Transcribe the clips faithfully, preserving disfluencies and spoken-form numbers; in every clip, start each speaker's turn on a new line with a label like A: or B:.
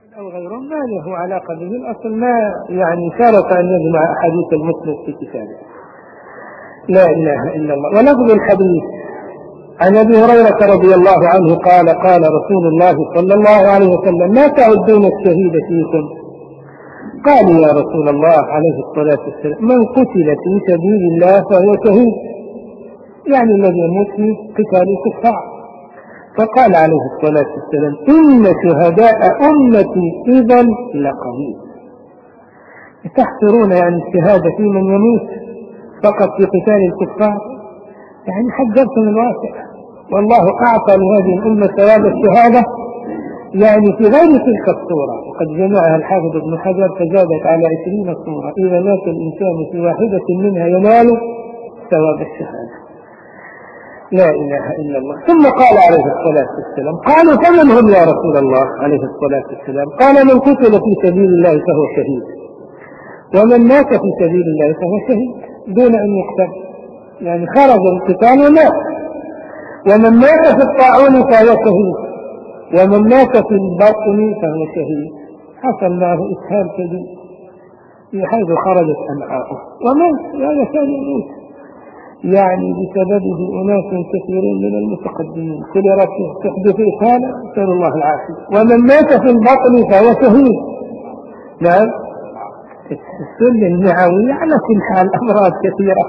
A: أو غيرهم ما له علاقة به، الأصل ما يعني شرط أن يجمع أحاديث المسند في كتابه. لا إله إلا الله. ولفظ الحديث عن أبي هريرة رضي الله عنه قال قال رسول الله صلى الله عليه وسلم: ما تعدون الشهيد فيكم؟ قالوا: يا رسول الله عليه الصلاة والسلام: من قتل في سبيل الله فهو شهيد، يعني الذي يموت في قتال الكفار. فقال عليه الصلاة والسلام: إن شهداء أمتي إذا لقليل. تحصرون يعني الشهادة في من يموت فقط في قتال الكفار؟ يعني حجرتم الواسع، والله أعطى لهذه الأمة ثواب الشهادة يعني في غير تلك الصورة، وقد جمعها الحافظ ابن حجر فزادت على عشرين صورة، إذا مات الإنسان في واحدة منها ينال ثواب الشهادة. لا إله إلا الله. ثم قال عليه الصلاة والسلام: قالوا: فمن هم يا رسول الله عليه الصلاة والسلام؟ قال: من قتل في سبيل الله فهو شهيد، ومن مات في سبيل الله فهو شهيد دون أن يقتل، يعني خرج القتال ومات. ومن مات في الطاعون فهو شهيد، ومن مات في البطن فهو شهيد، حصل معه إسهال شديد بحيث خرجت أمعاؤه ومات، هذا كان يموت يعني بسببه أناس كثيرين من المتقدمين كلرت تحدث إسهالا، نسأل الله العافية. ومن مات في البطن فهو شهيد. نعم، السل النعوي على كل حال أمراض كثيرة،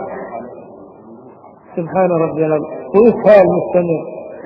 A: سبحان ربي العظيم، وإسهال مستمر.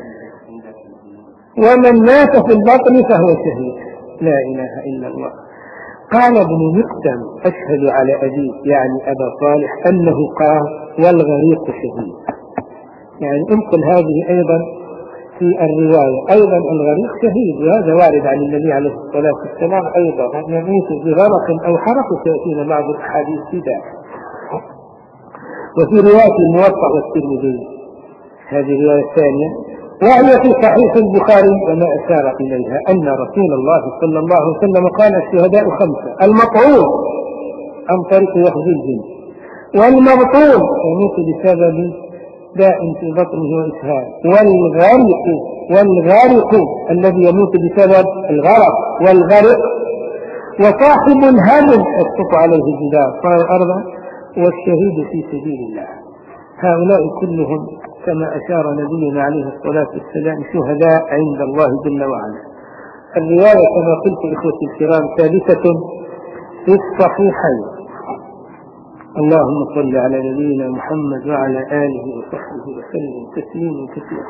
A: ومن مات في البطن فهو شهيد. لا إله إلا الله. قال ابن مقدم: أشهد على أبي يعني أبا صالح أنه قال: والغريق شهيد. يعني انقل هذه أيضا في الرواية، أيضا الغريق شهيد، وهذا وارد عن النبي عليه الصلاة والسلام أيضا أن يموت بغرق أو حرق، سيأتينا بعض الأحاديث في ذلك. وفي رواية الموطأ والترمذي هذه الرواية الثانية، وهي في صحيح البخاري وما أشار إليها، أن رسول الله صلى الله عليه وسلم قال: الشهداء خمسة: المطعون عن طريق وحي الجن، والمبطون يموت بسبب داء في بطنه وإسهال، والغارق والغارق الذي يموت بسبب الغرق والغرق، وصاحب الهدم يسقط عليه الجدار قال الأرض، والشهيد في سبيل الله. هؤلاء كلهم كما أشار نبينا عليه الصلاة والسلام شهداء عند الله جل وعلا. الرواية كما قلت إخوتي الكرام ثالثة في الصحيحين. اللهم صل على نبينا محمد وعلى آله وصحبه وسلم تسليما كثيرا.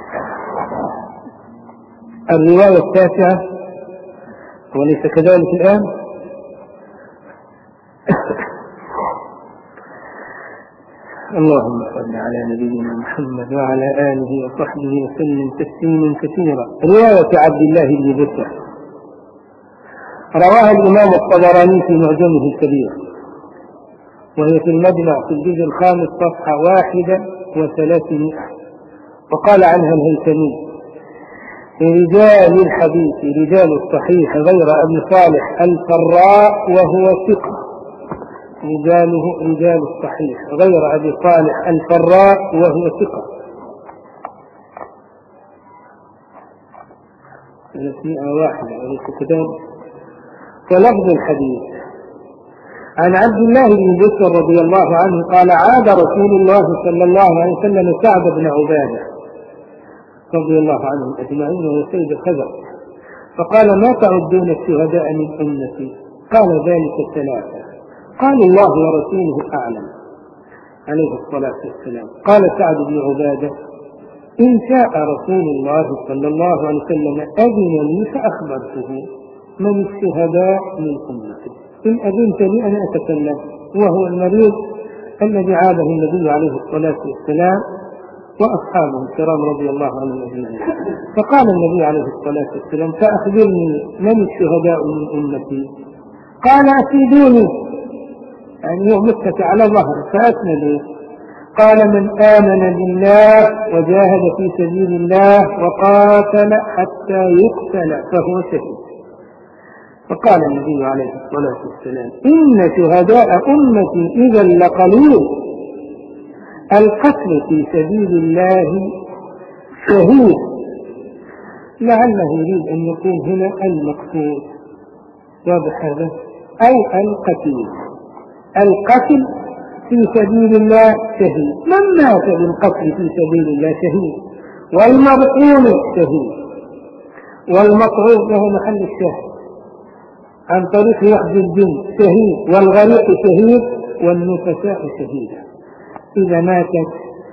A: الرواية التاسعة، وليس كذلك الآن؟ اللهم صل على نبينا محمد وعلى آله وصحبه وسلم تسليما كثيرا. رواية عبد الله بن بسر رواها الإمام الطبراني في معجمه الكبير، وهي في المجمع في الجزء الخامس صفحة واحدة وثلاثمائة، وقال عنها الهيثمي: رجال الحديث رجال الصحيح غير أبي صالح الفراء وهو ثقة. رجاله رجال الصحيح غير أبي صالح الفراء وهو ثقة. ثلاثمائة واحدة وليس كذلك. ولفظ الحديث عن عبد الله بن بسر رضي الله عنه قال: عاد رسول الله صلى الله عليه وسلم سعد بن عبادة رضي الله عنهم أجمعين وهو سيد الخزر، فقال: ما تعدون الشهداء من أمتي؟ قال: ذلك ثلاثة. قال: الله ورسوله أعلم عليه الصلاة والسلام. قال سعد بن عبادة: إن شاء رسول الله صلى الله عليه وسلم أذن لي فأخبرته من الشهداء من أمتي، إن أذنت لي أنا أتكلم. وهو المريض الذي عاده النبي عليه الصلاة والسلام وأصحابه الكرام رضي الله عنهم أجمعين. فقال النبي عليه الصلاة والسلام: فأخبرني من الشهداء من أمتي؟ قال: أفيدوني، يعني هو متكئ على ظهره فأسندوا. قال: من آمن بالله وجاهد في سبيل الله وقاتل حتى يقتل فهو شهيد. فقال النبي عليه الصلاة والسلام: إن شهداء أمتي إذا لقليل. القتل في سبيل الله شهيد. لعله يريد أن يقول هنا المقصود واضح هذا؟ أو القتيل. القتل في سبيل الله شهيد، من مات بالقتل في سبيل الله شهيد، والمبطون شهيد، والمطعون له محل الشهد عن طريق وحد الجن شهيد، والغريق شهيد، والنفساء شهيدا. إذا ماتت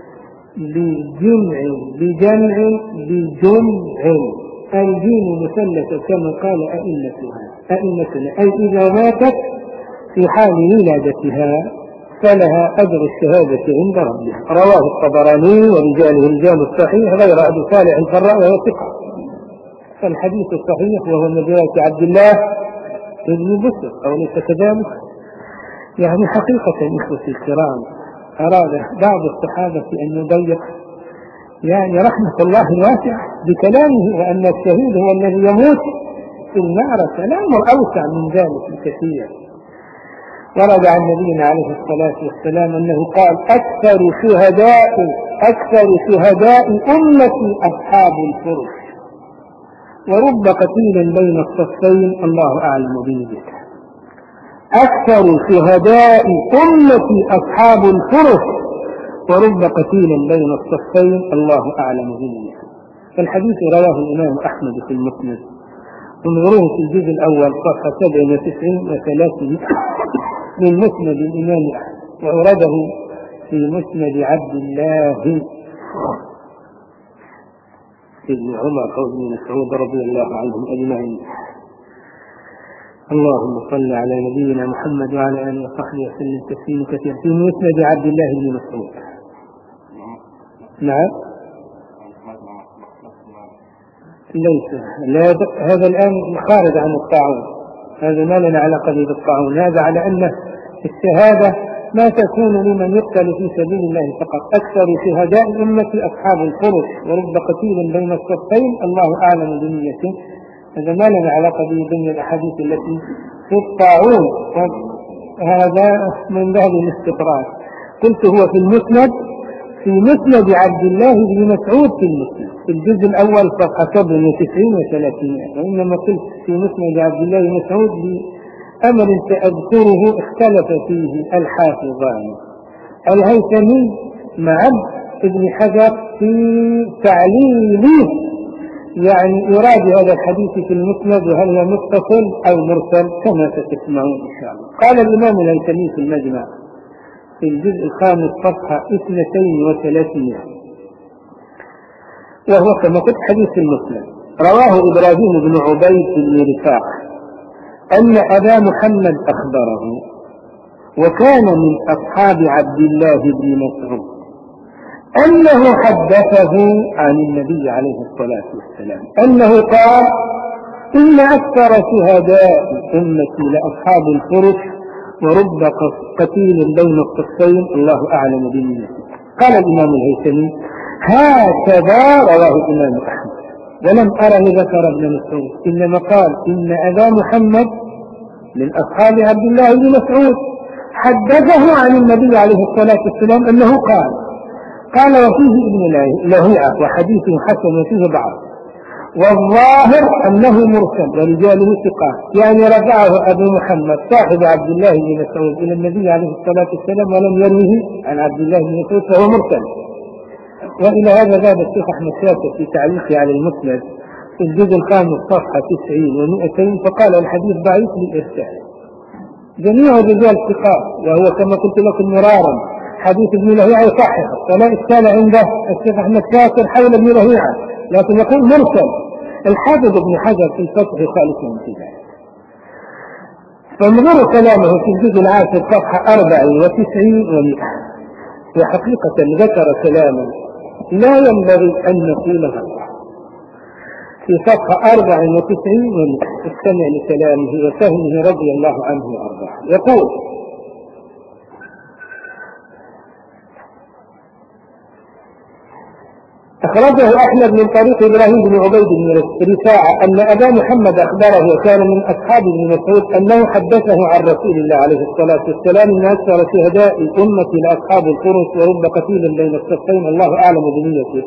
A: بجمع بجمع بجمع، الجين مثلثة كما قال أئمتها أئمتنا، أي إذا ماتت في حال ولادتها فلها أجر الشهادة عند ربها. رواه الطبراني ورجاله رجال الصحيح غير أبي صالح الفراء وهو ثقة. فالحديث الصحيح وهو من رواية عبد الله بن بسر، أو ليس كذلك؟ يعني حقيقة إخوتي الكرام، أراد بعض الصحابة أن يضيق يعني رحمة الله الواسعة بكلامه، وأن الشهيد هو الذي يموت في المعركة، لا أمر أوسع من ذلك بكثير. ورد عن نبينا عليه الصلاة والسلام أنه قال: أكثر شهداء أكثر شهداء أمتي أصحاب الفرش، ورب قتيل بين الصفين الله أعلم بنيته. أكثر شهداء أمتي أصحاب الفرش، ورب قتيل بين الصفين الله أعلم بنيته. فالحديث رواه الإمام أحمد في المسند، انظروه في الجزء الأول صفحة سبع وتسعين وثلاثين من مسند الإمام أحمد، وأورده في مسند عبد الله ابن عمر أو ابن مسعود رضي الله عنهم أجمعين. اللهم صل على نبينا محمد وعلى آله وصحبه وسلم تسليما كثيرا. في مسند عبد الله بن مسعود. نعم ليس لا هذا الآن خارج عن الطاعون، هذا ما لنا علاقة بالطاعون، هذا على أن الشهادة ما تكون لمن يقتل في سبيل الله فقط. أكثر شهداء أمتي أصحاب الفرش، ورب قتيل بين الصفين الله أعلم بنيته. هذا ما لنا علاقة به ضمن الأحاديث التي في الطاعون، هذا من باب الاستطراد. قلت هو في المسند، في مسند عبد الله بن مسعود في المسند في الجزء الأول صفحة سبع وتسعين وثلاثين، وإنما قلت في مسند عبد الله بن مسعود أمر سأذكره اختلف فيه الحافظان الهيثمي مع ابن حجر في تعليله، يعني إراد هذا الحديث في المسند وهل هو متصل أو مرسل كما ستسمعون إن شاء الله. قال الإمام الهيثمي في المجمع في الجزء الخامس صفحة اثنتين وثلاثين، وهو كما قلت حديث المسند، رواه إبراهيم بن عبيد بن رفاع أن أبا محمد أخبره، وكان من أصحاب عبد الله بن مسعود، أنه حدثه عن النبي عليه الصلاة والسلام أنه قال: إن أكثر شهداء أمتي لأصحاب الفرش، ورب قتيل بين الصفين الله أعلم بنيته. قال الإمام الهيثمي: هكذا رواه الإمام أحمد، ولم أره ذكر ابن مسعود، إنما قال: إن أبا محمد من أصحاب عبد الله بن مسعود حدثه عن النبي عليه الصلاة والسلام أنه قال. قال: وفيه ابن لهيعة وحديثه حسن وفيه ضعف، والظاهر أنه مرسل ورجاله ثقات، يعني رفعه أبو محمد صاحب عبد الله بن مسعود إلى النبي عليه الصلاة والسلام ولم يروه عن عبد الله بن مسعود فهو مرسل. وإلى هذا ذهب الشيخ أحمد شاكر في تعليقه على المسند في الجزء الخامس صفحة تسعين ومئتين، فقال: الحديث ضعيف للإرسال. جميع الرجال ثقات، وهو كما قلت لكم مرارا حديث ابن لهيعة يصححه، فلا إشكال عنده الشيخ أحمد شاكر حول ابن لهيعة، لكن يقول مرسل. الحافظ ابن حجر في الفتح خالصا في ذلك. فانظروا كلامه في الجزء العاشر صفحة أربع وتسعين ومئة، وحقيقة ذكر كلاما لا ينبغي أن نقوله في صفحة أربع وتسعين ومئة. استمع لكلامه وفهمه رضي الله عنه وأرضاه. يقول: أخرجه أحمد من طريق إبراهيم بن عبيد بن رفاعة أن أبا محمد أخبره وكان من أصحاب ابن مسعود أنه حدثه عن رسول الله عليه الصلاة والسلام أن أكثر شهداء أمتي لأصحاب الفرس، ورب قتيل بين الصفين الله أعلم بنيته.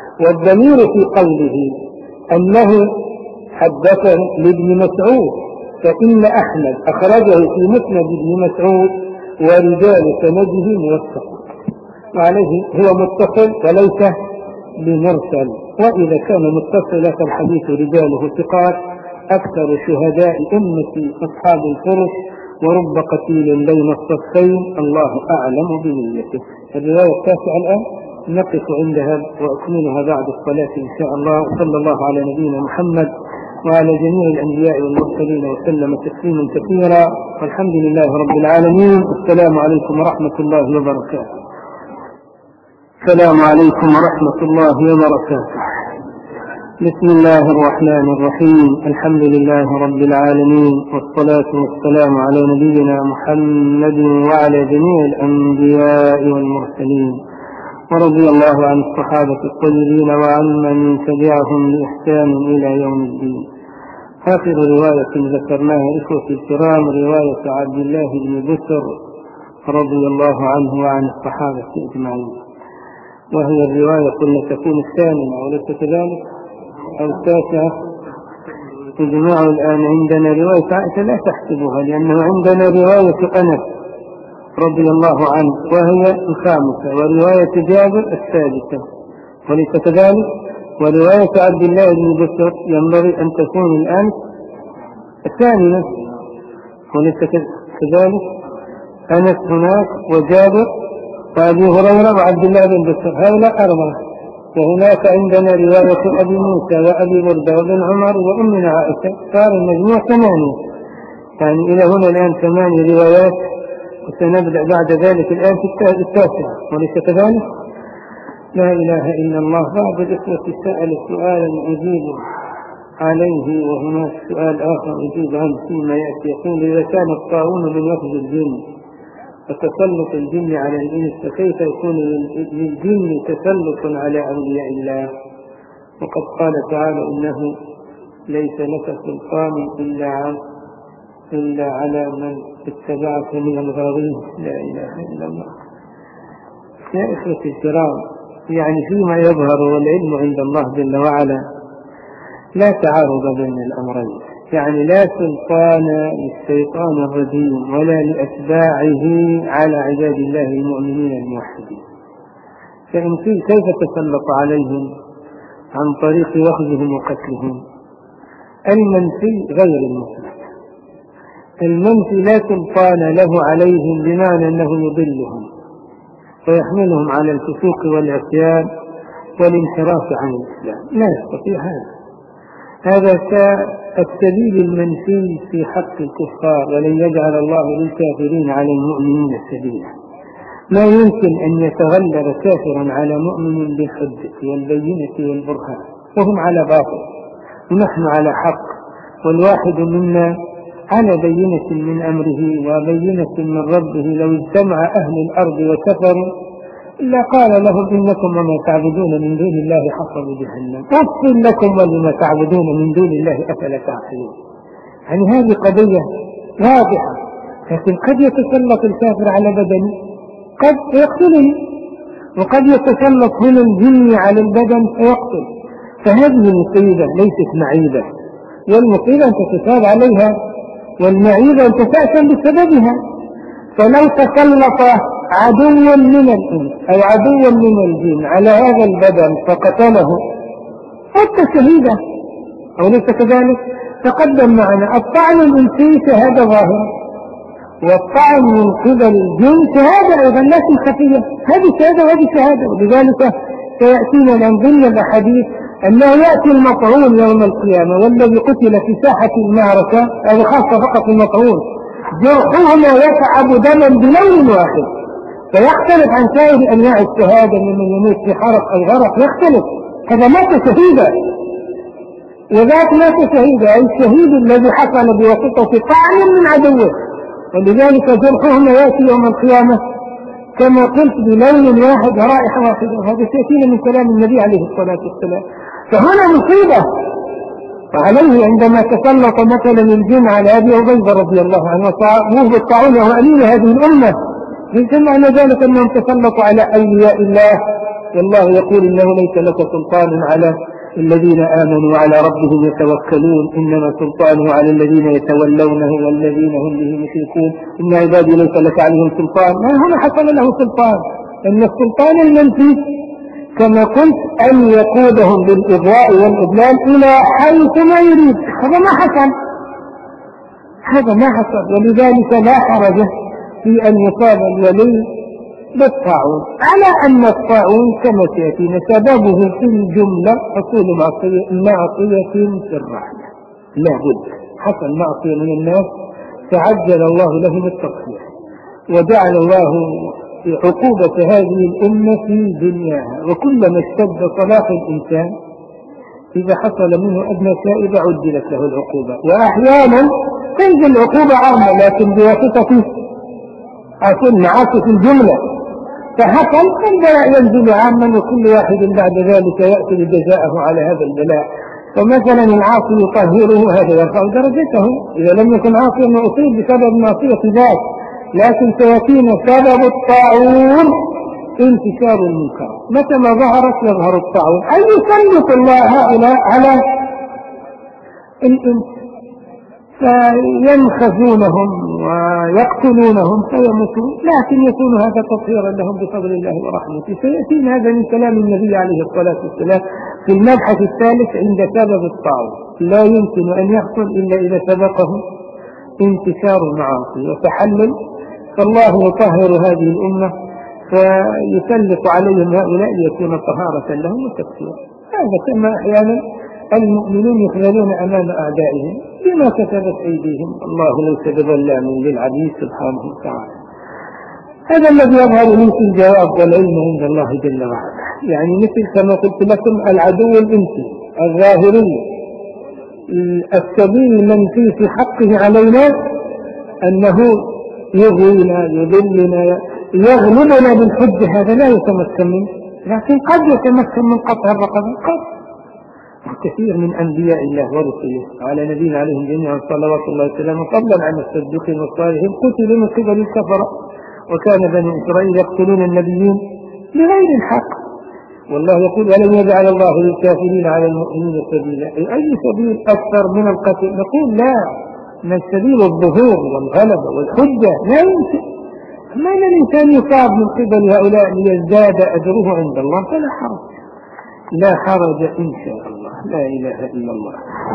A: والضمير في قوله أنه حدثه لابن مسعود، فإن أحمد أخرجه في مسند ابن مسعود ورجال سنده موثق، وعليه هو متصل وليس بمرسل، وإذا كان متصلا فالحديث رجاله ثقات أكثر شهداء أمة أصحاب الفرس ورب قتيل بين الصفين الله أعلم بنيته. الرواية التاسعة الآن نقف عندها وأكملها بعد الصلاة إن شاء الله. صلى الله على نبينا محمد وعلى جميع الأنبياء والمرسلين وسلم تسليما كثيرا، والحمد لله رب العالمين. السلام عليكم ورحمة الله وبركاته. السلام عليكم ورحمة الله وبركاته. بسم الله الرحمن الرحيم. الحمد لله رب العالمين، والصلاة والسلام على نبينا محمد وعلى جميع الأنبياء والمرسلين، ورضي الله عن الصحابة الطيبين وعن من تبعهم بإحسان إلى يوم الدين. آخر رواية ذكرناها إخوتي الكرام رواية عبد الله بن بسر رضي الله عنه وعن الصحابة أجمعين، وهي الرواية قلنا تكون الثامنة وليس كذلك أو التاسعة. تجمع الآن عندنا رواية عائشة لا تحسبها، لأنه عندنا رواية أنس رضي الله عنه وهي الخامسة، ورواية جابر السادسة وليس كذلك، ورواية عبد الله بن بسر ينبغي أن تكون الآن الثانية وليس كذلك. أنس هناك وجابر وأبي هريرة وعبد الله بن بسر، هؤلاء أربعة. وهناك عندنا رواية أبي موسى وأبي بردة وابن عمر وأمنا عائشة، صار المجموع ثمانية. يعني إلى هنا الآن ثمانية روايات، وسنبدأ بعد ذلك الآن في التاسعة وليس كذلك. لا إله إلا الله. بعض الإخوة سأل سؤالا أجيب عليه، وهناك سؤال آخر أجيب عنه فيما يأتي. يقول إذا كان الطاعون من وفد الجن وتسلط الجن على الإنس، فكيف يكون للجن تسلط على أولياء الله؟ وقد قال تعالى إنه ليس لك سلطان إلا على إلا على من اتبعك من الغاوين. لا إله إلا الله. يا إخوتي الكرام، يعني فيما يظهر والعلم عند الله جل وعلا لا تعارض بين الأمرين، يعني لا سلطان للشيطان الرجيم ولا لأتباعه على عباد الله المؤمنين الموحدين. فإن كيف تسلط عليهم عن طريق وخذهم وقتلهم؟ المنفي غير المثبت. المنفي لا سلطان له عليهم بمعنى أنه يضلهم ويحملهم على الفسوق والعصيان والانحراف عن الإسلام، لا يستطيع هذا. هذا كالسبيل المنفي في حق الكفار، ولن يجعل الله للكافرين على المؤمنين سبيلا. ما يمكن أن يتغلب كافرا على مؤمن بالحجة والبينة والبرهان وهم على باطل ونحن على حق، والواحد منا على بينة من أمره وبينة من ربه. لو اجتمع أهل الأرض وكفروا إلا قال لهم إنكم وما تعبدون من دون الله حصب جهنم أغفر لكم ولما تعبدون من دون الله أفلا تعقلون. يعني هذه قضية واضحة، لكن قد يتسلط الكافر على بدني قد يقتلني، وقد يتسلط هنا الجن على البدن فيقتل. فهذه مصيبة ليست معيبة، والمصيبة أن تتساب عليها، والمعيبة أن تتأثم بسببها. فلو تسلط عدو من الإنس أو عدو من الجن على هذا البدن فقتله حتى شهيدا أو ليس كذلك. تقدم معنا الطعن الإنسي شهادة ظاهرة، والطعن من قبل الجن شهادة أيضا لكن خفية، هذه شهادة وهذه شهادة. ولذلك سيأتينا الآن ضمن الأحاديث أنه يأتي المطعون يوم القيامة والذي قتل في ساحة المعركة، هذا خاصة فقط المطعون، جرحهما يتعب دما بلون واحد، فيختلف عن سائر أنواع الشهادة ممن يموت في حرق أو غرق يختلف. هذا مات شهيدا، وذاك مات شهيدا أي الشهيد الذي حصل بواسطة طعن من عدوه، ولذلك جرحهما يأتي يوم القيامة كما قلت بلون واحد ورائحة واحدة. وهذا سيأتينا من كلام النبي عليه الصلاة والسلام. فهنا مصيبة. وعليه عندما تسلط مثلا الجن على أبي عبيدة رضي الله عنه وصعبوه بالطاعون وهو أمين هذه الأمة، ليس معنى ذلك أنهم تسلطوا على أولياء الله، والله يقول إنه ليس لك سلطان على الذين آمنوا على ربهم يتوكلون إنما سلطانه على الذين يتولونه والذين هم به مشركون إن عبادي ليس لك عليهم سلطان. ما هنا حصل له سلطان؟ أن السلطان المنفي كما قلت أن يقودهم بالإغواء والإضلال إلى حيث ما يريد. هذا ما حصل، هذا ما حصل. ولذلك لا حرج في أن يصاب الولي بالطاعون، على أن الطاعون كما سيأتينا سببه في الجملة حصول معصية في الرحمة. لا بد حصل معصية من الناس فعجل الله لهم التطهير، وجعل الله عقوبة هذه الأمة في دنياها. وكلما اشتد صلاح الإنسان إذا حصل منه أدنى شائبة عجلت له العقوبة، وأحيانا تنزل العقوبة عامة لكن بواسطة أكون معاصي في الجملة، فحصل البلاء ينزل عاما وكل واحد بعد ذلك يأتي جزاءه على هذا البلاء. فمثلا العاصي يطهره هذا يرفع درجته إذا لم يكن عاصيا وأصيب بسبب معصية ذات، لكن سيكون سبب الطاعون انتشار المنكر. متى ما ظهرت يظهر الطاعون أي يسلط الله هؤلاء على الإنس فينخذونهم ويقتلونهم فيموتون، لكن يكون هذا تطهيرا لهم بفضل الله ورحمته. سيأتينا هذا من كلام النبي عليه الصلاة والسلام في المبحث الثالث عند سبب الطاعون. لا يمكن أن يحصل إلا إذا سبقه انتشار المعاصي وتحلل، فالله يطهر هذه الأمة فيسلط عليهم هؤلاء ليكون طهارة لهم وتكفيرا. هذا كما أحيانا المؤمنون يخذلون أمام أعدائهم بما كتبت أيديهم، الله ليس بظلام للعبيد سبحانه وتعالى. هذا الذي يظهر لي في الجواب والعلم عند الله جل وعلا. يعني مثل كما قلت لكم العدو الإنسي الظاهري السبيل المنفي في حقه علينا أنه يغوينا يضلنا يغلبنا بالحجة، هذا لا يتمكن منه، لكن قد يتمكن من قطع الرقبة. قد كثير من أنبياء الله ورسله على نبينا عليهم جميعا صلوات الله وسلامه فضلا عن الصديقين والصالحين قتلوا من قبل الكفرة، وكان بني إسرائيل يقتلون النبيين بغير الحق. والله يقول ألم يجعل الله للكافرين على المؤمنين سبيلا؟ أي سبيل أكثر من القتل؟ نقول لا، من سبيل الظهور والغلبة والحجة لا يمكن. ما أن الإنسان يصاب من قبل هؤلاء ليزداد أجره عند الله فلا حرج، لا حرج إن شاء الله، لا إله إلا الله.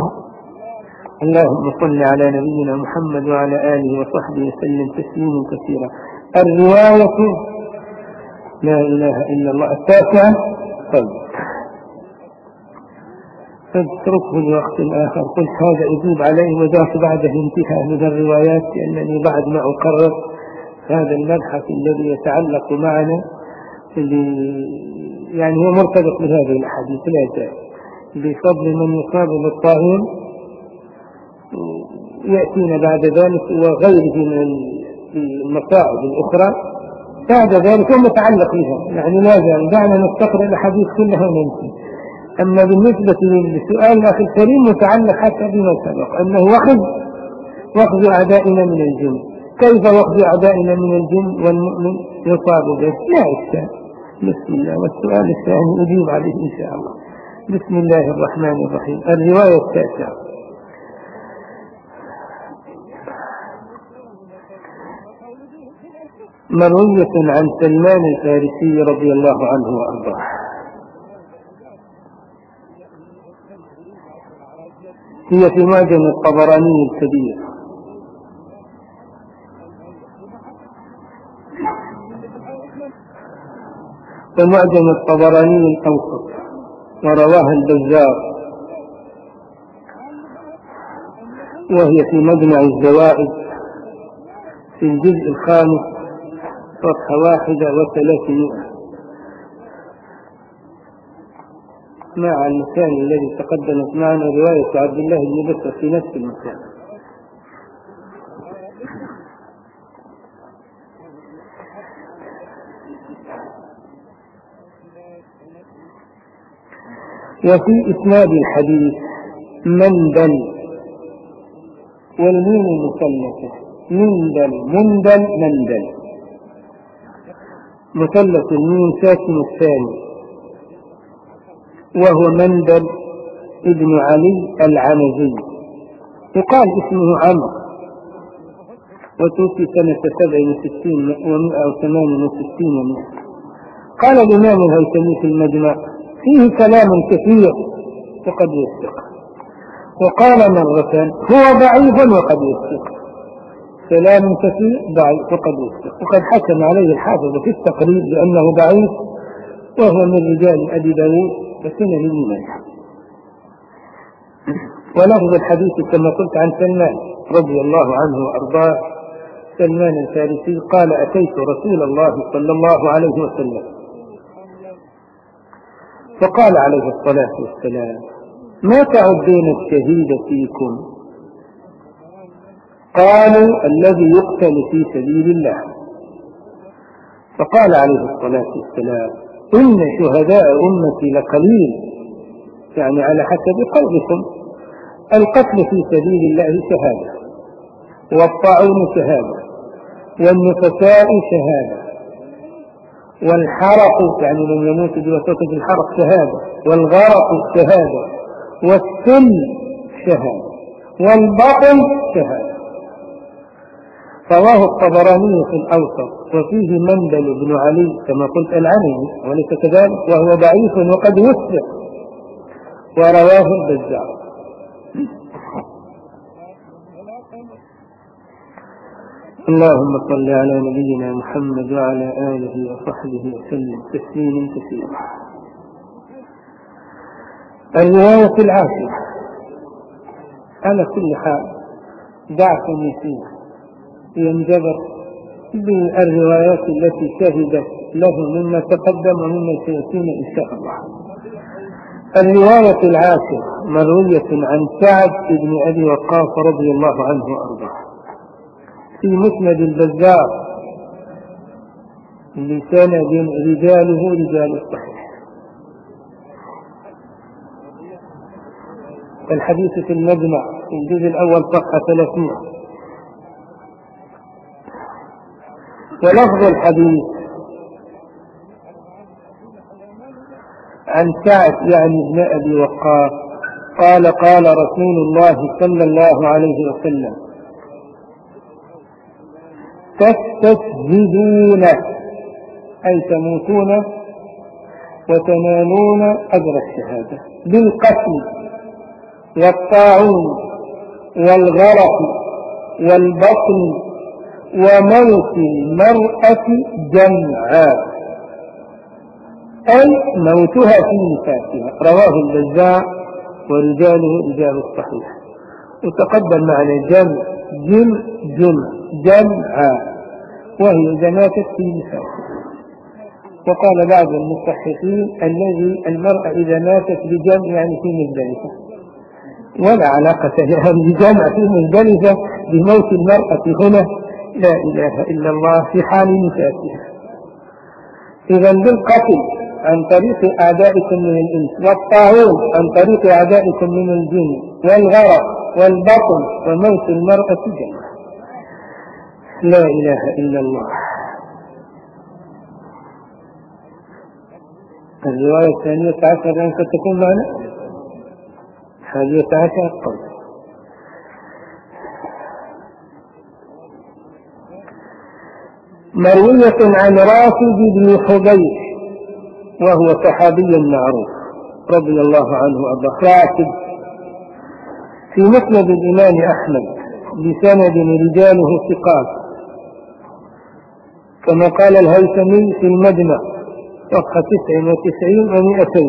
A: اللهم صل على نبينا محمد وعلى آله وصحبه وسلم تسليما كثيرا. الرواية لا إله إلا الله التاسعة. طيب اتركه لوقت آخر، قلت هذا أجيب عليه وذاك بعده انتهى من الروايات، لأنني بعد ما أقرر هذا المبحث الذي يتعلق معنا يعني هو مرتبط بهذه الأحاديث لا زال بفضل من يصاب بالطاعون يأتينا بعد ذلك وغيره من المصائب الأخرى بعد ذلك ومتعلق بها، يعني لا زال دعنا نستقرأ الأحاديث كلها وننسي. أما بالنسبة للسؤال الأخ الكريم متعلق حتى بما سبق أنه وخذ وخذ أعدائنا من الجن. كيف وخذ أعدائنا من الجن والمؤمن يصاب به؟ لا إشكال. بسم الله. والسؤال الثاني أجيب عليه إن شاء الله. بسم الله الرحمن الرحيم. الرواية التاسعة. مروية عن سلمان الفارسي رضي الله عنه وأرضاه هي في معجم الطبراني الكبير ومعجم الطبراني الأوسط، ورواها البزار، وهي في مجمع الزوائد في الجزء الخامس صفحة واحدة وثلاثمائة مع المكان الذي تقدمت معنا رواية عبد الله بن بكر في نفس المكان. وفي إسناد الحديث مندل والميم مثلثة، مندل مندل مندل، مثلث الميم ساكن الثاني، وهو مندل ابن علي العنزي، يقال اسمه عمرو، وتوفي سنة سبع وستين ومائة وثمان وستين ومائة. قال الإمام الهيثمي في المجمع: فيه كلام كثير وقد يصدق. وقال مرة: هو ضعيف وقد يصدق. كلام كثير ضعيف وقد يصدق. وقد حكم عليه الحافظ في التقريب بأنه ضعيف، وهو من رجال أبي داود وسنن ابن ماجه. ولفظ الحديث كما قلت عن سلمان رضي الله عنه وأرضاه، سلمان الفارسي قال: أتيت رسول الله صلى الله عليه وسلم فقال عليه الصلاة والسلام: ما تعدون الشهيد فيكم؟ قالوا: الذي يقتل في سبيل الله. فقال عليه الصلاة والسلام: إن شهداء أمتي لقليل، يعني على حسب قولكم. القتل في سبيل الله شهادة، والطاعون شهادة، والنفساء شهادة، والحرق يعني من يموت بواسطة الحرق شهادة، والغرق شهادة، والسل شهادة، والبطن شهادة. رواه الطبراني في الأوسط، وفيه منبل بن علي كما قلت العنزي وليس كذلك، وهو ضعيف وقد وثق، ورواه البزار. اللهم صل على نبينا محمد وعلى آله وصحبه وسلم تسليما كثيرا. الرواية العاشرة. على كل حال ضعف يسير ينجبر بالروايات التي شهدت له مما تقدم ومما سيأتينا إن شاء الله. الرواية العاشرة مروية عن سعد بن أبي وقاص رضي الله عنه وأرضاه في مسند البزار لسند رجاله رجال الصحيح. الحديث في المجمع في الجزء الأول صفحة ثلاثين. ولفظ الحديث عن سعد يعني ابن أبي وقاص قال: قال رسول الله صلى الله عليه وسلم: تستشهدون أي تموتون وتنالون أجر الشهادة بالقتل والطاعون والغرق والبطن وموت المرأة جمعا، أي موتها في نفاسها. رواه البزار ورجاله رجال الصحيح. وتقدم معنا جمع جمع جمع جمعا، وهي إذا ماتت في نفاسها. وقال بعض المصححين: الذي المرأة إذا ماتت بجمع يعني في مزدلفة، ولا علاقة لها بجمع في مزدلفة بموت المرأة هنا. لا إله إلا الله في حال نفاسها. إذا بالقتل عن طريق أعدائكم من الإنس، والطاعون عن طريق أعدائكم من الجن، والغرق والبطن وموت المرأة جمع. لا إله إلا الله. الرواية الثانية عشر أن تكون معنا حادية عشر قول: مروية عن راشد بن حبيش وهو صحابي معروف رضي الله عنه وأرضاه، راشد في مسند الإمام أحمد بسند رجاله ثقات كما قال الهيثمي في المجمع صفحة تسع وتسعين ومئتين.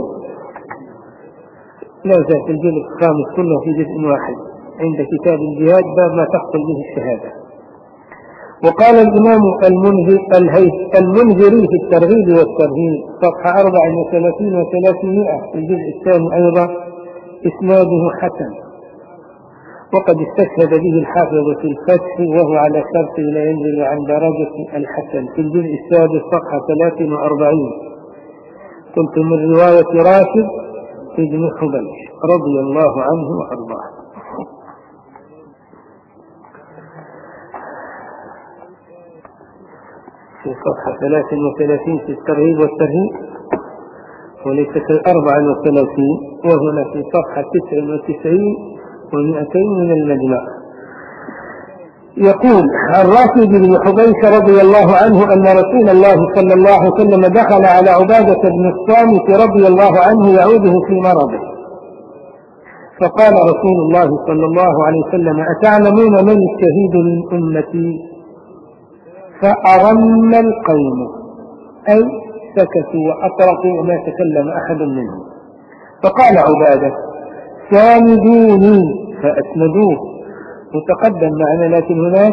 A: لا زال الجزء الخامس كله في جزء واحد عند كتاب الجهاد باب ما تحصل به الشهادة. وقال الإمام المنذري في الترغيب والترهيب صفحة أربع وثلاثين وثلاثمائة في الجزء الثاني أيضا: إسناده حسن. وقد استشهد به الحافظ في الفتح وهو على شرط لا ينزل عن درجة الحسن في الجزء السادس صفحة ثلاث وأربعين. كنت من رواية راشد بن حبيش رضي الله عنه وأرضاه. في صفحة ثلاث وثلاثين في الترغيب والترهيب: وليست الأربعة وثلاثين، وهنا في صفحة تسعة وتسعين ومئتين من المجمع. يقول الراشد بن حبيش رضي الله عنه أن رسول الله صلى الله عليه وسلم دخل على عبادة بن الصامت رضي الله عنه يعوده في مرضه، فقال رسول الله صلى الله عليه وسلم: أتعلمون من الشهيد من أمتي؟ فأرم القوم، أي سكتوا وأطرقوا وما تكلم أحد منهم. فقال عبادة: ساندوني، فأسندوه، وتقدم معنا، لكن هناك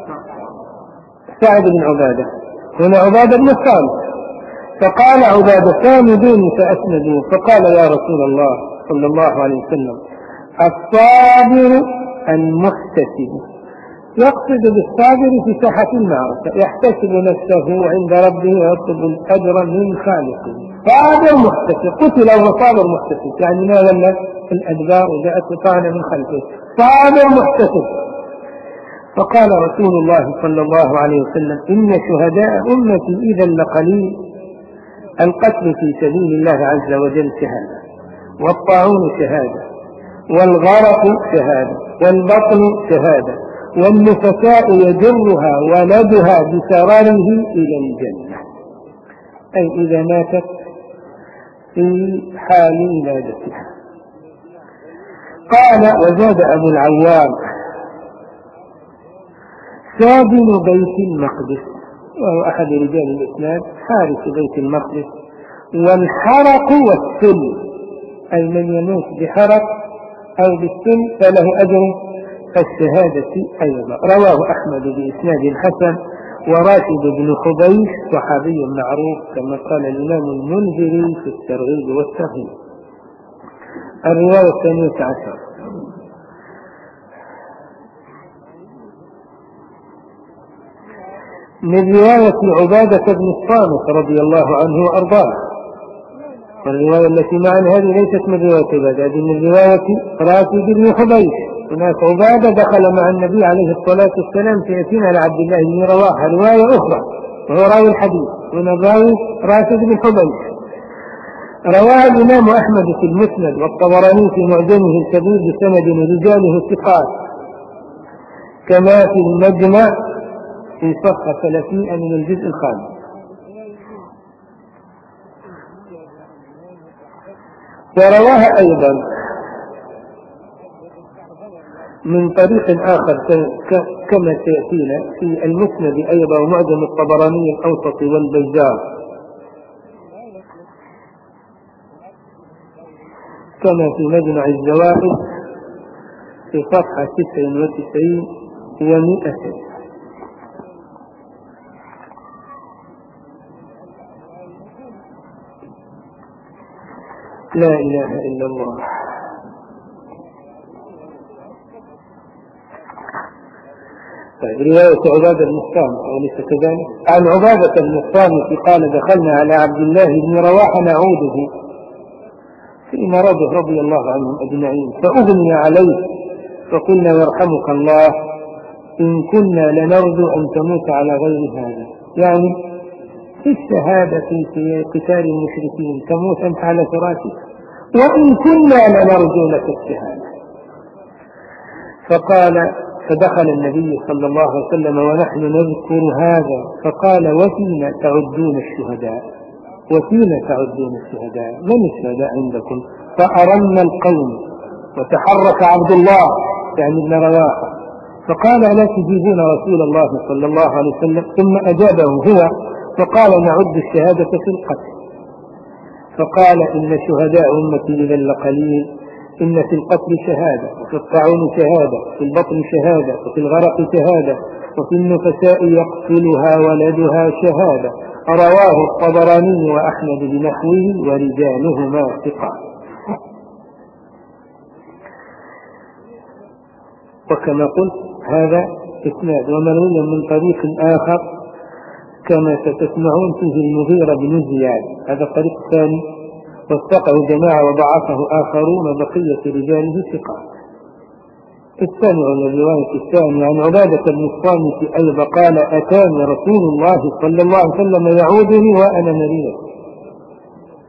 A: سعد بن عبادة، هنا عبادة بن الصامت. فقال عبادة: ساندوني، فأسندوه. فقال: يا رسول الله صلى الله عليه وسلم: الصابر المحتسب. يقصد بالصابر في ساحة المعركة، يحتسب نفسه عند ربه ويطلب الأجر من خالقه. صابر محتسب، قتل وهو صابر محتسب، يعني ما ولى الأدبار وجاءت طعنة من خلفه، صابر محتسب. فقال رسول الله صلى الله عليه وسلم: إن شهداء أمتي إذا لقليل. القتل في سبيل الله عز وجل شهادة، والطاعون شهادة، والغرق شهادة، والبطن شهادة، والنفساء يجرها ولدها بسرره إلى الجنة، أي إذا ماتت في حال ولادتها. قال: وزاد أبو العوام: سادن بيت المقدس، وهو أحد رجال الإسلام، حارس بيت المقدس. والحرق والسل، أي من يموت بحرق أو بالسل فله أجر الشهادة أيضا. رواه أحمد بإسناد حسن. وراشد بن حبيش صحابي معروف كما قال الإمام المنذري في الترغيب والترهيب. الرواية الثانية عشر: من رواية عبادة بن الصامت رضي الله عنه وأرضاه. والرواية التي معنا هذه ليست من رواية عبادة، هذه من رواية راشد بن حبيش. هناك عبادة دخل مع النبي عليه الصلاة والسلام في يتيم على عبد الله بن رواحة، رواية أخرى وهو راوي الحديث، هنا راوي راشد بن حبيش. رواه الإمام أحمد في المسند، والطبراني في معجمه الكبير بسند رجاله ثقات، كما في المجمع في صفحة ثلاثين من الجزء الخامس. ورواها أيضا من طريق آخر كما سيأتينا في المسند أيضا، ومعجم الطبراني الأوسط والبزار، كما في مجمع الزوائد في صفحة تسعة وتسعين ومئة. لا إله إلا الله. طيب، رواية عبادة بن الصامت وليس كذلك؟ عن عبادة بن الصامت قال: دخلنا على عبد الله بن رواحة نعوده في مرضه رضي الله عنهم أجمعين، فأغني عليه، فقلنا: يرحمك الله، إن كنا لنرجو أن تموت على غير هذا، يعني في الشهادة في قتال المشركين تموت أنت على فراشك، وإن كنا لنرجو لك الشهادة. فقال: فدخل النبي صلى الله عليه وسلم ونحن نذكر هذا، فقال: وفينا تعدون الشهداء؟ وفينا تعدون الشهداء؟ من الشهداء عندكم؟ فأرن القوم، وتحرك عبد الله يعني ابن رواحة، فقال: ألا تجيبون رسول الله صلى الله عليه وسلم؟ ثم أجابه هو فقال: نعد الشهادة في القتل. فقال: إن شهداء أمتي إذا لقليل، إن في القتل شهادة، وفي الطاعون شهادة، وفي البطن شهادة، وفي الغرق شهادة، وفي النفساء يقتلها ولدها شهادة. رواه الطبراني وأحمد بنحوه ورجالهما ثقات. وكما قلت هذا إسناد، ومروي من طريق آخر كما ستسمعون فيه المغيرة بن زياد، هذا الطريق الثاني، وثقه جماعة وضعفه آخرون، بقية رجاله ثقات. استمعوا للرواية الثانية عن عبادة بن الصامت أيضا قال: أتاني رسول الله صلى الله عليه وسلم يعودني وأنا مريض،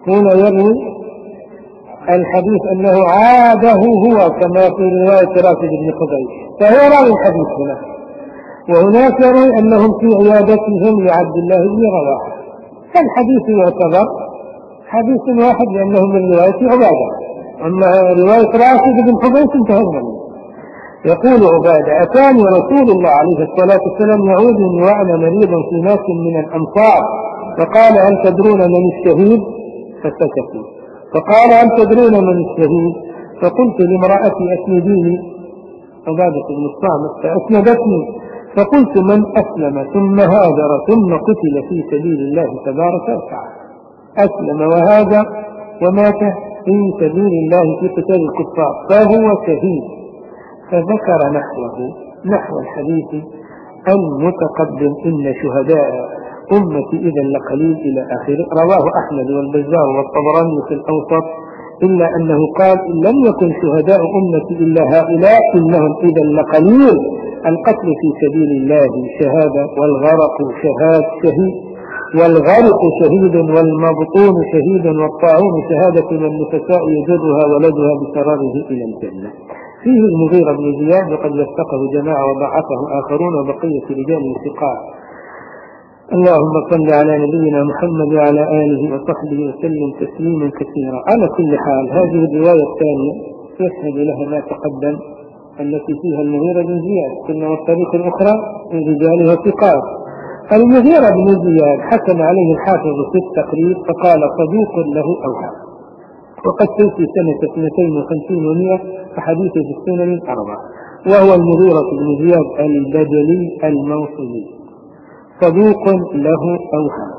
A: هنا يروي الحديث أنه عاده هو كما في رواية راشد بن خبيب، فهو راوي الحديث هنا. وهناك يروي أنهم في عيادتهم لعبد الله بن رواحة، فالحديث يعتبر حديث واحد لأنه من رواية عبادة، أما رواية راشد بن خبيب انتهينا منه. يقول عبادة: أتاني رسول الله عليه الصلاة والسلام يعودني وأنا مريض في ناس من الأنصار، فقال: هل تدرون من الشهيد؟ فسكتوا. فقال: هل تدرون من الشهيد؟ فقلت لامرأتي: أسنديني. عبادة بن الصامت فأسندتني، فقلت: من أسلم ثم هاجر ثم قتل في سبيل الله تبارك وتعالى، أسلم وهاجر ومات في سبيل الله في قتال الكفار فهو شهيد. فذكر نحوه نحو الحديث المتقدم: إن شهداء أمتي إذا لقليل إلى آخره. رواه أحمد والبزار والطبراني في الأوسط، إلا أنه قال: إن لم يكن شهداء أمتي إلا هؤلاء إنهم إذا لقليل. القتل في سبيل الله شهادة، والغرق شهاد شهيد والغرق شهيد والمبطون شهيد والطاعون شهادة والنفساء يجرها ولدها بسرره إلى الجنة. فيه المغيرة بن زياد وقد وثقه جماعة وضعفه آخرون وبقية رجال الثقات. اللهم صل على نبينا محمد وعلى آله وصحبه وسلم تسليما كثيرا. على كل حال هذه الرواية الثانية يشهد لها ما تقدم التي فيها المغيرة بن زياد، كنا والطريق الأخرى من رجالها ثقات. المغيرة بن زياد حكم عليه الحافظ في التقريب فقال: صدوق له أوهام، وقد توفي سنة اثنتين وخمسين ومئة فحديث في السنن الأربعة، وهو المغيرة بن زياد البجلي الموصلي، صدوق له أوهام.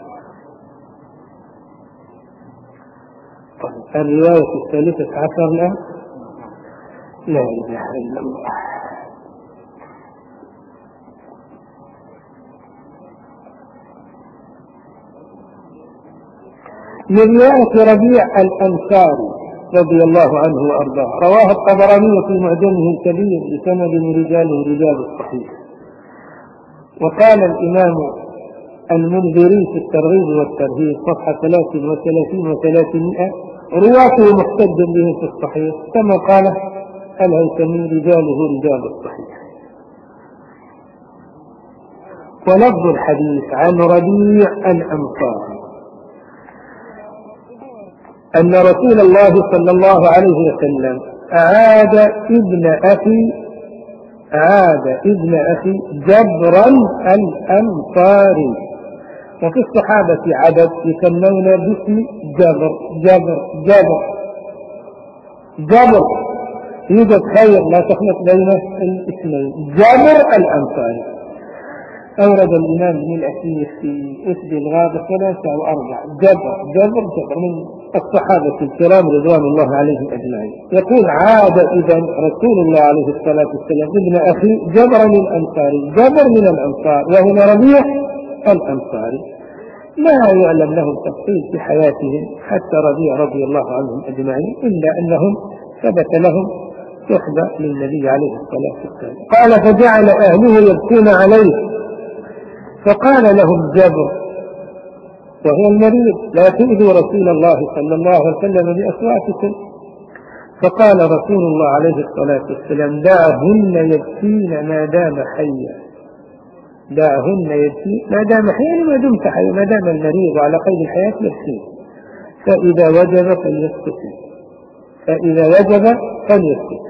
A: الرواية الثالثة عشر الآن: لا إله إلا الله. من رواية ربيع الأنصاري رضي الله عنه وأرضاه، رواه الطبراني في معجمه الكبير بسند رجاله رجال الصحيح. وقال الإمام المنذري في الترغيب والترهيب صفحة ثلاث وثلاثين وثلاثمائة: رواته محتج به في الصحيح، كما قال الهيثمي: رجاله رجال الصحيح. ولفظ الحديث عن ربيع الأنصاري أن رسول الله صلى الله عليه وسلم أعاد ابن أخي عاد ابن أخي جبرا الأنصاري. وفي الصحابة عدد يسمون باسم جبر جبر جبر جبر يوجد خير لا تخلط بين الاسمين، جبر الأنصاري. أورد الإمام ابن الأثير في أسد الغابة ثلاثة أو أربعة جبر جبر جبر من الصحابة الكرام رضوان الله عليهم أجمعين. يقول: عاد إذن رسول الله عليه الصلاة والسلام ابن أخي جبر الأنصاري، جبر من الأنصار، وهنا ربيع الأنصاري. لا يعلم لهم تفصيل في حياتهم حتى ربيع رضي الله عنهم أجمعين، إلا أنهم ثبت لهم صحبة للنبي عليه الصلاة والسلام. قال: فجعل أهله يبكون عليه، فقال لهم جبر وهو المريض: لا تؤذوا رسول الله صلى الله عليه وسلم بأصواتكم. فقال رسول الله عليه الصلاة والسلام: دعهن يبكين ما دام حيا، دعهن يبكين ما دام حيا، ما دمت حيا، ما دام المريض على قيد الحياة يبكين، فإذا وجب فليسكت، فإذا وجب فليسكت.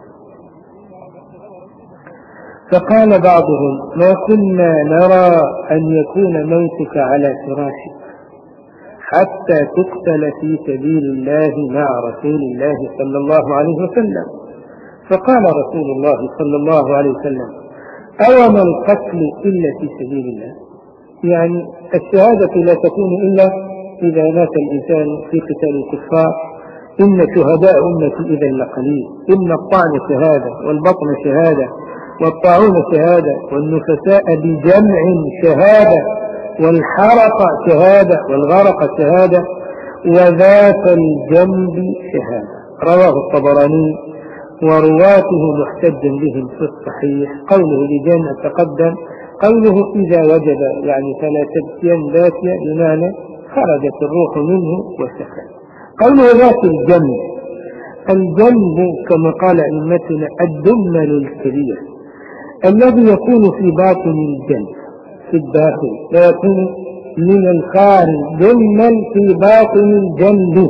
A: فقال بعضهم: ما كنا نرى أن يكون موتك على فراشك حتى تقتل في سبيل الله مع رسول الله صلى الله عليه وسلم. فقال رسول الله صلى الله عليه وسلم: أوما القتل إلا في سبيل الله؟ يعني الشهادة لا تكون إلا إذا مات الإنسان في قتال الكفار. إن شهداء أمتي إذا لقليل. إن الطعن شهادة، والبطن شهادة، والطاعون شهادة، والنفساء بجمع شهادة، والحرق شهادة، والغرق شهادة، وذات الجنب شهادة. رواه الطبراني ورواته محتج بهم في الصحيح. قوله بجمع تقدم، قوله إذا وجب يعني فلا تبكين باكية، بمعنى خرجت الروح منه وسكت. قوله ذات الجنب، الجنب كما قال أئمتنا الدمل الكبير الذي يكون في باطن الجنب في الداخل، لا يكون من الخارج، دمل في باطن الجنب،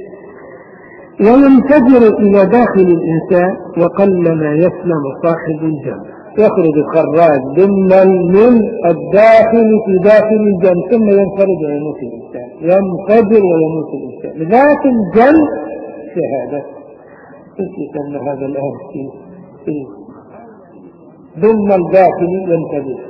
A: وينفجر إلى داخل الإنسان وقلما يسلم صاحب الجنب. يخرج الخراج دمل من الداخل في داخل الجنب ثم ينفرد ويموت الإنسان، ينفجر ويموت الإنسان. ذات الجنب شهادة. كيف يسمى هذا الآن في في دمل داخلي ينفجر؟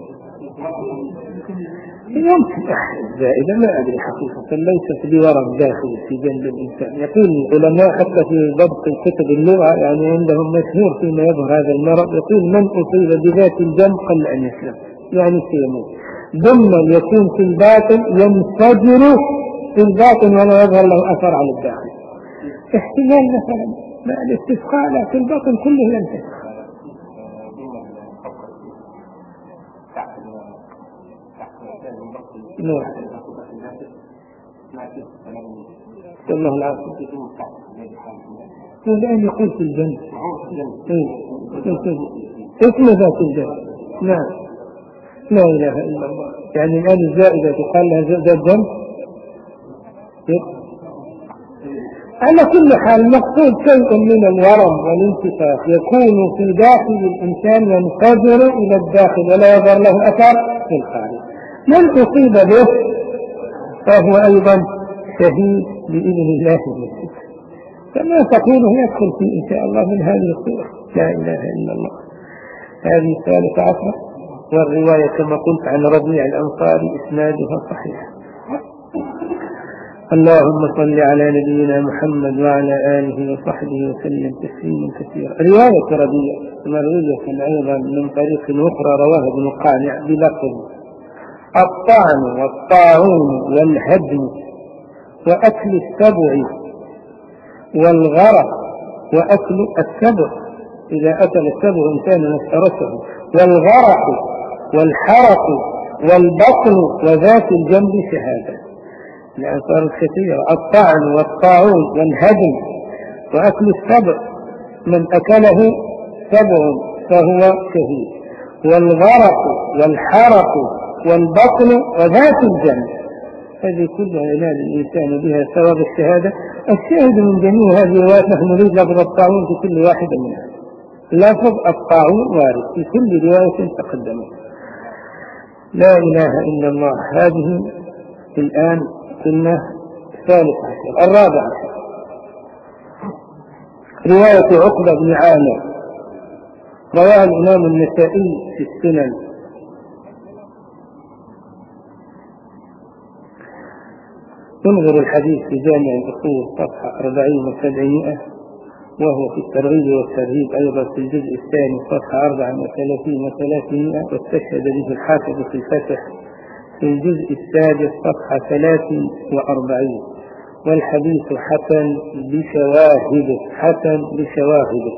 A: يمكن زائدة، ما أدري حقيقة، ليست بورم داخلي في جنب الإنسان. يقول العلماء حتى في ضبط كتب اللغة يعني عندهم مشهور فيما يظهر هذا المرض، يقول من أصيب بذات الجنب قل أن يسلم، يعني سيموت. ضمن يكون في الباطن ينفجر في الباطن ولا يظهر له أثر على الداخل. احتمال مثلا مع الاستسقاء في الباطن كله ينفجر. نعم. الله العافية. الآن يقول في الجنة اسم ذات الجنة. نعم. لا إله إلا الله. يعني الآن الزائدة تقال لها ذات جنة. على كل حال مقصود شيء من الورم والانتفاخ يكون في داخل الإنسان ينفجر إلى الداخل ولا يظهر له أثر في الخارج. من أصيب به فهو أيضا شهيد بإذن الله المسيح، كما تقوله يدخل في إن شاء الله من هذه الصورة. لا إله إلا الله. هذه الثالثة عشرة، والرواية كما قلت عن ربيع الأنصاري إسنادها صحيح. اللهم صل على نبينا محمد وعلى آله وصحبه وسلم تسليما كثيرا. رواية ربيع مروية أيضا من طريق أخرى رواها ابن القانع بلفظ الطعن والطاعون والهدم وأكل السبع والغرق وأكل السبع إذا أكل السبع إنسانا افترسه، والغرق والحرق والبطن وذات الجنب شهادة. الآثار الكثيرة الطعن والطاعون والهدم وأكل السبع، من أكله سبع فهو شهيد، والغرق والحرق والبطن وذات الجنب، هذه كلها ينال الإنسان بها ثواب الشهادة. الشاهد من جميع هذه الروايات نحن نريد لفظ الطاعون في كل واحدة منها. لفظ الطاعون وارد في كل رواية تقدمت. لا إله إلا الله. هذه الآن قلنا الثالث عشر. الرابع عشر رواية عقبة بن عامر رواها الإمام النسائي في السنن. انظر الحديث في جامع الأصول صفحة أربعين وسبعمائة، وهو في الترغيب والترهيب أيضا في الجزء الثاني صفحة أربعة وثلاثين وثلاثمائة، واستشهد به الحافظ في الفتح في الجزء السادس صفحة ثلاث وأربعين. والحديث حسن بشواهده، حسن بشواهده.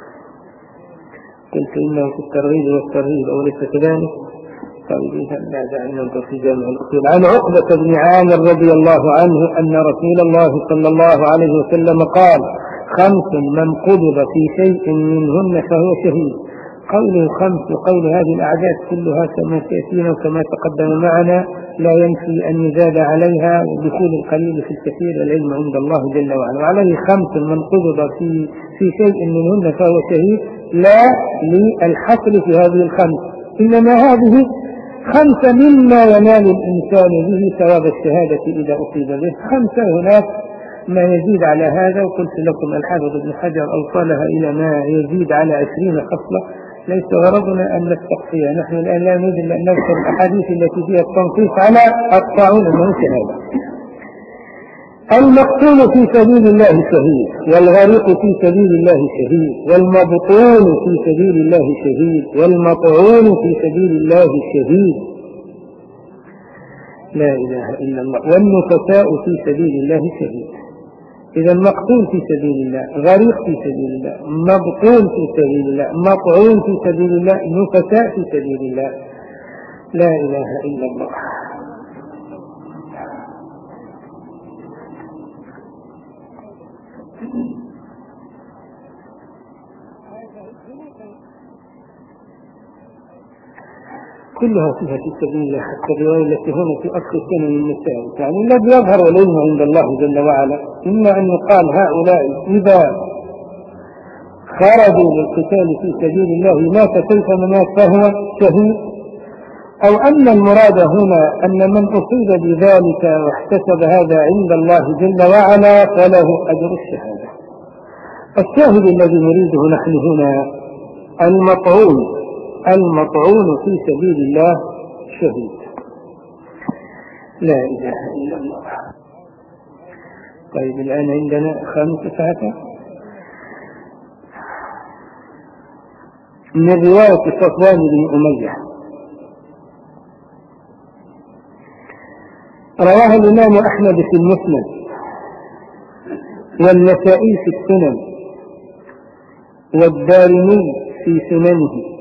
A: قلت إنه في الترغيب والترهيب أو ليس كذلك؟ طيب إذا بعد أن ننظر في جامع الأصول. عن عقبة بن عامر رضي الله عنه أن رسول الله صلى الله عليه وسلم قال: خمس من قبض في شيء منهن فهو شهيد. قوله خمس وقول هذه الأعداد كلها كما تأتينا وكما تقدم معنا لا ينفي أن يزاد عليها ودخول القليل في الكثير، العلم عند الله جل وعلا. وعليه خمس من قبض في في شيء منهن فهو شهيد، لا للحصر في هذه الخمس، إنما هذه خمسة مما ينال الإنسان به ثواب الشهادة إذا أصيب به. خمسة هناك ما يزيد على هذا، وقلت لكم الحافظ ابن حجر أوصلها إلى ما يزيد على عشرين خصلة. ليس غرضنا أن نستقصيها، نحن الآن لا نريد أن نذكر الأحاديث التي فيها التنصيص على الطاعون أنه شهادة. المقتول في سبيل الله شهيد، والغريق في سبيل الله شهيد، والمبطون في سبيل الله شهيد، والمطعون في سبيل الله شهيد. لا إله إلا الله. والنفساء في سبيل الله شهيد. إذا مقتول في سبيل الله، غريق في سبيل الله، مبطون في سبيل الله، مطعون في سبيل الله، نفساء في سبيل الله. لا إله إلا الله. كلها فيها في سبيل الله، حتى الرواية التي هنا في أصل السنة من النساء. يعني الذي يظهر العلم عند الله جل وعلا إما أن يقال هؤلاء إذا خرجوا للقتال في سبيل الله مات كيف مات فهو شهيد، أو أن المراد هنا أن من أصيب بذلك واحتسب هذا عند الله جل وعلا فله أجر الشهادة. الشاهد الذي نريده نحن هنا المطعون المطعون في سبيل الله شهيد. لا إله إلا الله. طيب الآن عندنا خامسة عشر من رواية صفوان بن أمية، رواها الإمام أحمد في المسند والنسائي في السنن والدارمي في سننه،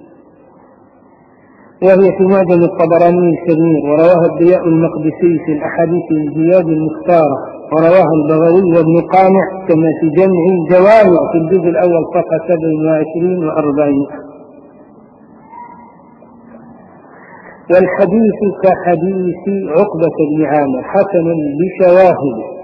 A: وهي في معجم الطبراني الكبير، ورواها الضياء المقدسي في الأحاديث الجياد المختارة، ورواها البغوي وابن قانع كما في جمع الجوامع في الجزء الأول صفحة سبع وعشرين وأربعين. والحديث كحديث عقبة بن عامر حسن بشواهد.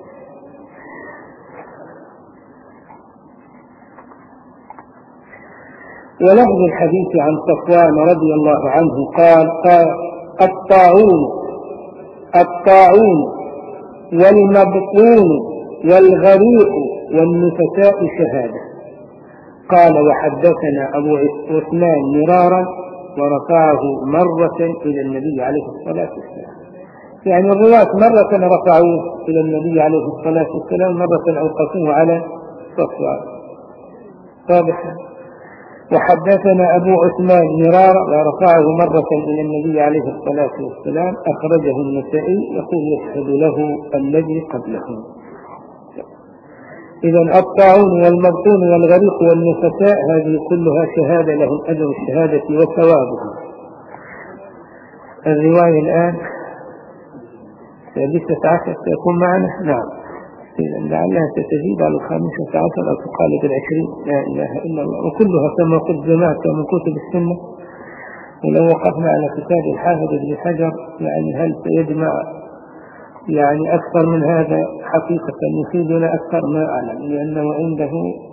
A: ولفظ الحديث عن صفوان رضي الله عنه قال قال الطاعون الطاعون والمبطون والغريق والنفساء شهادة. قال وحدثنا أبو عثمان مرارا ورفعه مرة إلى النبي عليه الصلاة والسلام. يعني الرواة مرة رفعوه إلى النبي عليه الصلاة والسلام، مرة أوقفوه على صفوان. واضح. وحدثنا أبو عثمان مرارا ورفعه مرة إلى النبي عليه الصلاة والسلام، أخرجه النسائي، يقول يشهد له الذي قبله. إذن الطاعون والمبطون والغريق والنفساء هذه كلها شهادة لهم أجر الشهادة وثوابها. الرواية الآن السادسة عشر سيكون معنا. نعم، إذن لعلها ستزيد على الخامسة عشر أو تقال بالعشرين. لا إله إلا الله. وكلها كما قلت جماعة من كتب السنة. ولو وقفنا على كتاب الحافظ ابن حجر يعني هل سيجمع يعني أكثر من هذا؟ حقيقة يفيدنا أكثر ما أعلم، لأنه عنده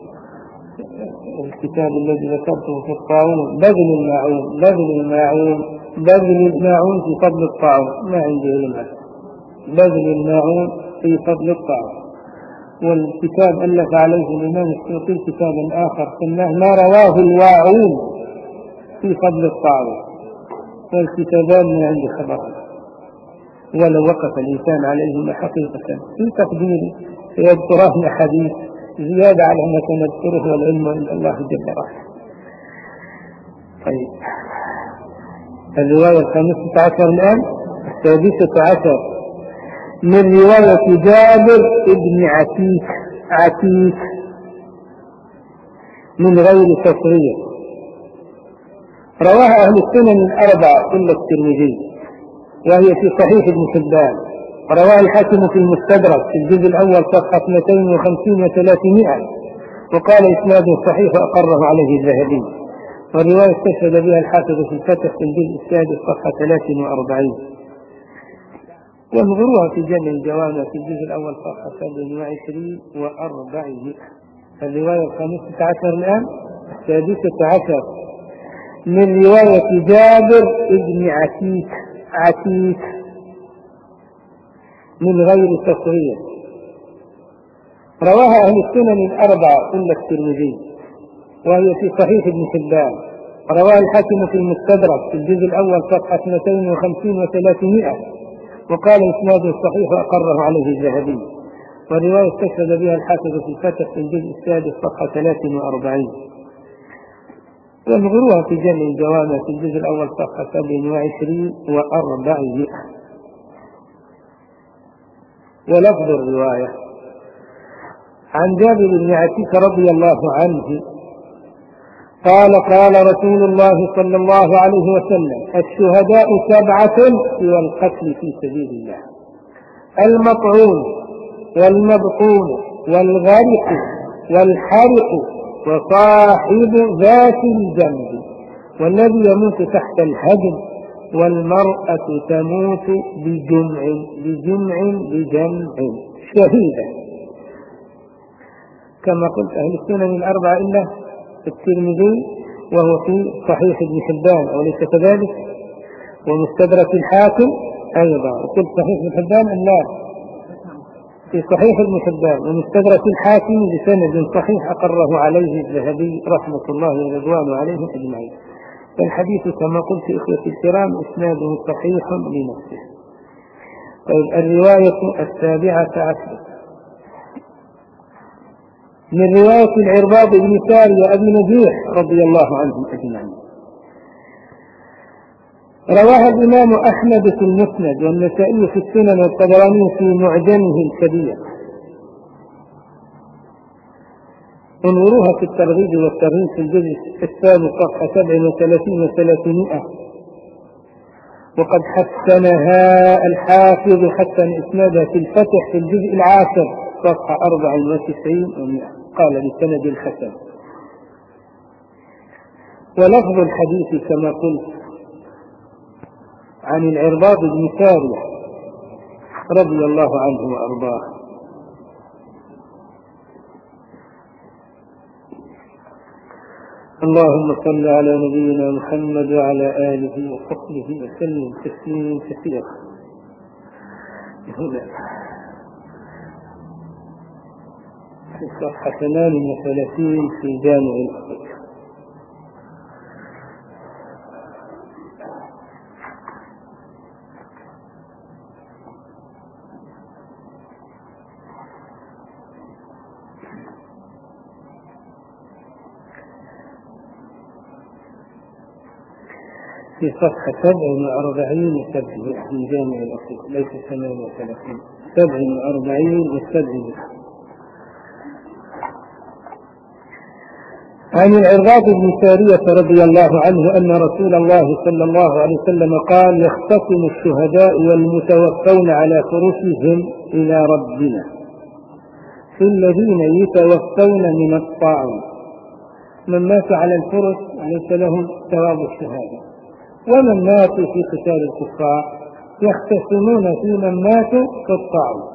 A: الكتاب الذي ذكرته في الطاعون بذل الماعون بذل الماعون بذل الماعون في فضل الطاعون. ما عندي علم بذل الماعون في فضل الطاعون. والكتاب ألف عليه الإمام السيوطي كتابا آخر سماه ما رواه الواعون في فضل الطاعون. والكتابان من عند خبر، ولو وقف الإنسان عليهما حقيقة في تقديري سيذكران حديث زيادة على ما سنذكره والعلم عند الله جل وعلا. طيب الرواية الخامسة عشر الآن السادسة عشر من رواية جابر ابن عتيك عتيك من غير تصريح، رواها أهل السنن الأربعة إلا الترمذي، وهي في صحيح ابن حبان، ورواها الحاكم في المستدرك في الجزء الأول صفحة اثنتين وخمسين وثلاثمائة، وقال إسناد صحيح وأقره عليه الذهبي. والرواية استشهد بها الحافظ في الفتح في الجزء السادس صفحة ثلاث وأربعين، وانظروها في جمع الجوامع في الجزء الأول صفحة سبع وعشرين وأربعين. الرواية الخامسة عشر الآن السادسة عشر من رواية جابر ابن عتيك عتيك من غير تصريح، رواها أهل السنن الأربعة إلا الترمذي، وهي في صحيح ابن حبان، رواها الحاكم في المستدرك في الجزء الأول صفحة اثنتين وخمسين وثلاثمائة، وقال إسناد صحيح وأقره عليه الذهبي. والرواية استشهد بها الحافظ في الفتح في الجزء السادس صفحة ثلاث وأربعين، وانظروها في جمع الجوامع في الجزء الأول صفحة سبع وعشرين وأربعين. ولفظ الرواية عن جابر بن عتيك رضي الله عنه قال قال رسول الله صلى الله عليه وسلم الشهداء سبعة سوى القتل في سبيل الله: المطعون والمبطون والغرق والحرق وصاحب ذات الجنب والذي يموت تحت الهدم، والمرأة تموت بجمع بجمع بجمع شهيدا، كما قلت أهل السنن الأربعة إلا الترمذي، وهو في صحيح ابن حبان أوليس كذلك؟ ومستدرك الحاكم أيضا. وقلت صحيح ابن حبان أم لا؟ في صحيح ابن حبان ومستدرك الحاكم بسند صحيح أقره عليه الذهبي رحمة الله ورضوانه عليهم أجمعين. فالحديث كما قلت إخوتي الكرام إسناده صحيح لنفسه. طيب، الرواية السابعة عشرة من رواية العرباض بن سارية أبي نجيح رضي الله عنهم أجمعين، رواها الإمام أحمد في المسند والنسائي في السنن والطبراني في معجمه الكبير. انظروها في الترغيب والترهيب في الجزء الثاني صفحة سبع وثلاثين وثلاثمائة. وقد حسنها الحافظ حسن إسنادها في الفتح في الجزء العاشر صفحة أربع وتسعين ومائة، قال بسند الحسن. ولفظ الحديث كما قلت عن العرباض بن سارية رضي الله عنه وأرضاه: اللهم صل على نبينا محمد وعلى آله وصحبه وسلم تسليما كثيرا. هنا في صفحة ثمان وثلاثين في جامع الأخير. في صفحة سبع وأربعين وسبعين من جامع الأخير، ليس ثمان وثلاثين، سبع وأربعين وسبعين. عن العرباض بن سارية رضي الله عنه أن رسول الله صلى الله عليه وسلم قال: يختصم الشهداء والمتوفون على فرشهم إلى ربنا في الذين يتوفون من الطاعون. من مات على الفرش ليس لهم ثواب الشهادة، ومن ماتوا في قتال الكفار يختصمون في من ماتوا في الطاعون.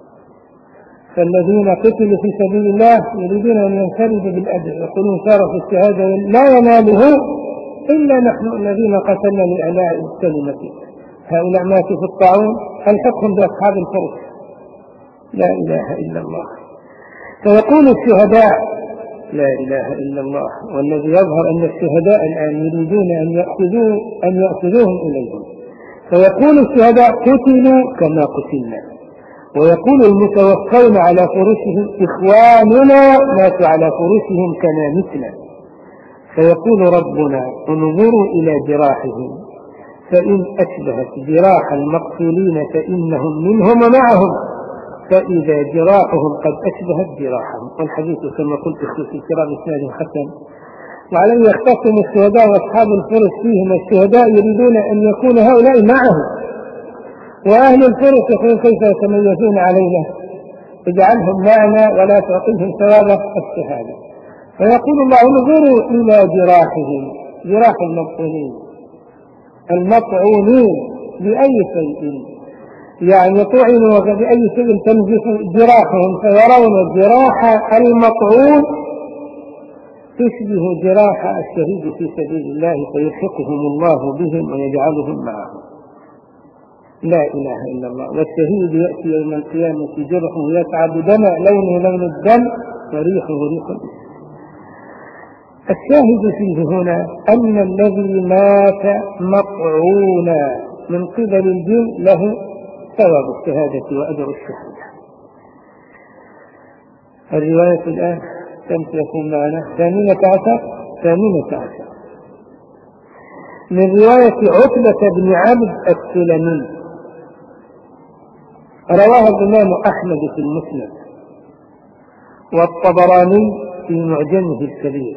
A: فالذين قتلوا في سبيل الله يريدون أن ينفردوا بالأجر، يقولون شرف الشهادة لا يناله إلا نحن الذين قتلنا لإعلاء الكلمة. هؤلاء ماتوا في الطاعون، الحقهم بأصحاب الفرس. لا إله إلا الله. فيقول الشهداء لا إله إلا الله، والذي يظهر أن الشهداء الآن يريدون أن يأخذوه أن يأخذوهم إليهم. فيقول الشهداء: قتلوا كما قتلنا. ويقول المتوفون على فرشهم: إخواننا ماتوا على فرشهم كما متنا. فيقول ربنا: انظروا إلى جراحهم، فإن أشبهت جراح المقتولين فإنهم منهم ومعهم، فإذا جراحهم قد أشبهت جراحهم. والحديث كما قلت في الكرام إسناده حسن. وعليه يختصم الشهداء وأصحاب الفرس فيهم. الشهداء يريدون أن يكون هؤلاء معهم، وأهل الفرس يقولون: كيف يتميزون علينا؟ اجعلهم معنا ولا تعطيهم ثواب الشهادة. فيقول الله: انظروا إلى جراحهم، جراح المطعونين المطعونين بأي شيء، يعني طعنوا بأي شيء تنزف جراحهم، فيرون جراح المطعون تشبه جراح الشهيد في سبيل الله، فيلحقهم الله بهم ويجعلهم معهم. لا إله إلا الله. والشهيد يأتي يوم القيامة جرحه يتعب دما، لونه لون الدم وريحه ريح الإسلام. الشاهد فيه هنا أن الذي مات مطعونا من قبل الجن له ثواب الشهادة وأجر الشهادة. الرواية الآن كم تكون معنا؟ ثامنة عشر ثامنة عشر من رواية عتبة بن عبد السلمي، رواها الإمام أحمد في المسند والطبراني في معجمه الكبير.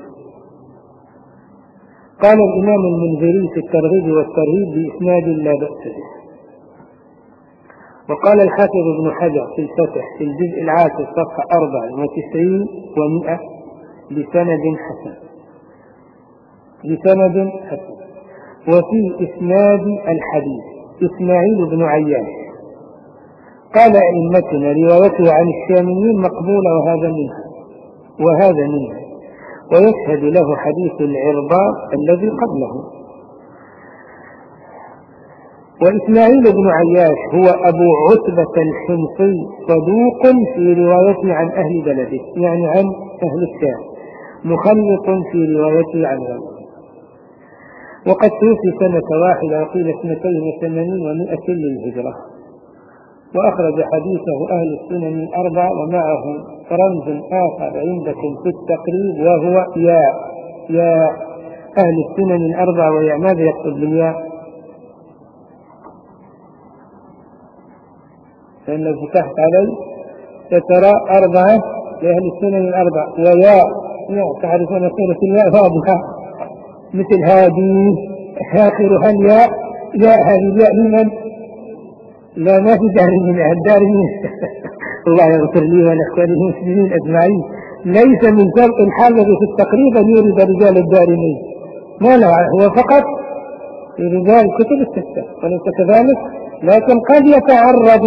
A: قال الإمام المنذري في الترغيب والترهيب بإسناد لا بأس به. وقال الحافظ ابن حجر في الفتح في الجزء العاشر صفحة أربع وتسعين ومئة بسند حسن. بسند حسن. وفي إسناد الحديث إسماعيل بن عياش. قال أئمتنا روايته عن الشاميين مقبولة وهذا منها وهذا منها، ويشهد له حديث العرباض الذي قبله. وإسماعيل بن عياش هو أبو عتبة الحمصي، صدوق في روايته عن أهل بلده يعني عن أهل الشام، مخلط في روايته عن غيره. وقد توفي سنة واحدة وقيل اثنتين وثمانين ومائة للهجرة. وأخرج حديثه أهل السنن الأربع، ومعه رمز آخر عندكم في التقريب وهو ياء ياء أهل السنن الأربع. وياء ماذا يقصد بالياء؟ لأن لو فتحت عليه سترى أربعة لأهل السنن الأربع وياء ياء تعرفون صورة الياء واضحة مثل هذه آخرها الياء. ياء هذه الياء لمن؟ لا ما في دارمين الدارمين الله يغفر لي ولإخواني المسلمين أجمعين. ليس من شرط الحافظ في التقريب أن يورد رجال الدارمين، ما له، هو فقط في رجال كتب الستة وليس كذلك، لكن قد يتعرض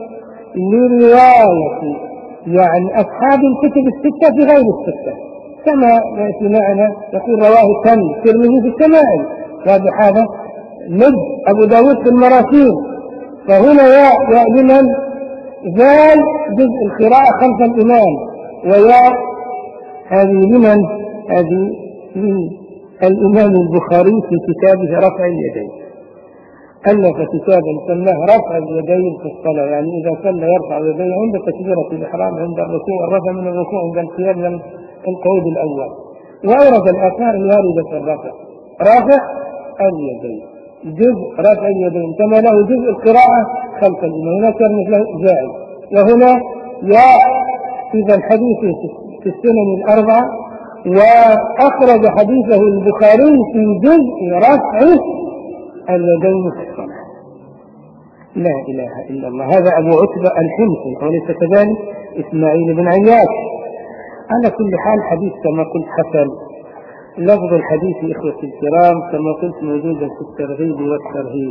A: لرواية يعني أصحاب الكتب الستة في غير الستة، كما يأتي معنا يقول رواه كم الترمذي في الشمائل، هذا مد أبو داود في المراسيل. فهنا ياء ياء لمن؟ زال جزء القراءة خلف الإمام، وياء هذه لمن؟ هذه الإمام البخاري في كتابه رفع اليدين، ألف كتابا سماه رفع اليدين في الصلاة، يعني إذا صلى يرفع اليدين عند تكبيرة الإحرام، عند الركوع، الرفع من الركوع، عند القيام من القعود الأول. وأورد الآثار الواردة في الرفع، رفع اليدين جزء رفع اليدين كما له جزء القراءة خلف الإمام، هنا كان مثله زائد. وهنا ياء إذا الحديث في السنن الأربعة، وأخرج حديثه البخاري في جزء رفع اليدين في الصلاة. لا إله إلا الله. هذا أبو عتبة الحمصي وليس كذلك إسماعيل بن عياش. على كل حال حديث كما قلت حسن. لفظ الحديث إخوتي الكرام كما قلت موجودا في الترغيب والترهيب.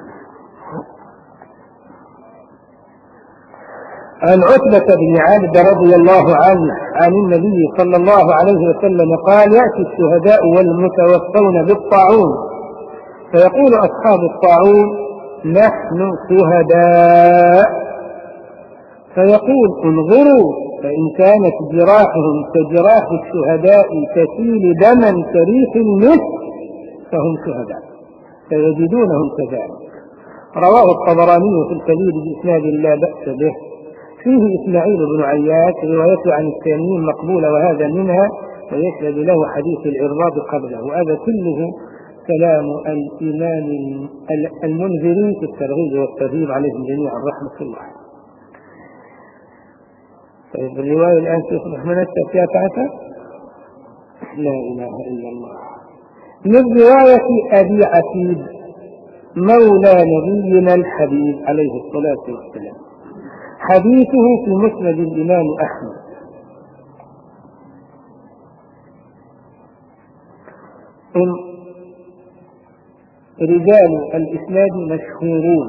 A: عن عتبة بن عبد رضي الله عنه عن النبي صلى الله عليه وسلم قال: يأتي الشهداء والمتوفون بالطاعون فيقول أصحاب الطاعون: نحن شهداء، فيقول: انظروا فإن كانت جراحهم كجراح الشهداء تسيل دما كريح المسك فهم شهداء، فيجدونهم كذلك. رواه الطبراني في الكبير بإسناد لا بأس به. فيه إسماعيل بن عياش روايته عن التانيين مقبولة وهذا منها، ويشهد له حديث العرباض قبله. وهذا كله كلام الإمام المنذري في الترغيب والترهيب عليهم جميعا رحمة الله. طيب الرواية الآن تصبح من التأتيات عشر. لا إله إلا الله. من رواية أبي عتيب مولى نبينا الحبيب عليه الصلاة والسلام، حديثه في مسند الإمام أحمد. رجال الإسناد مشهورون،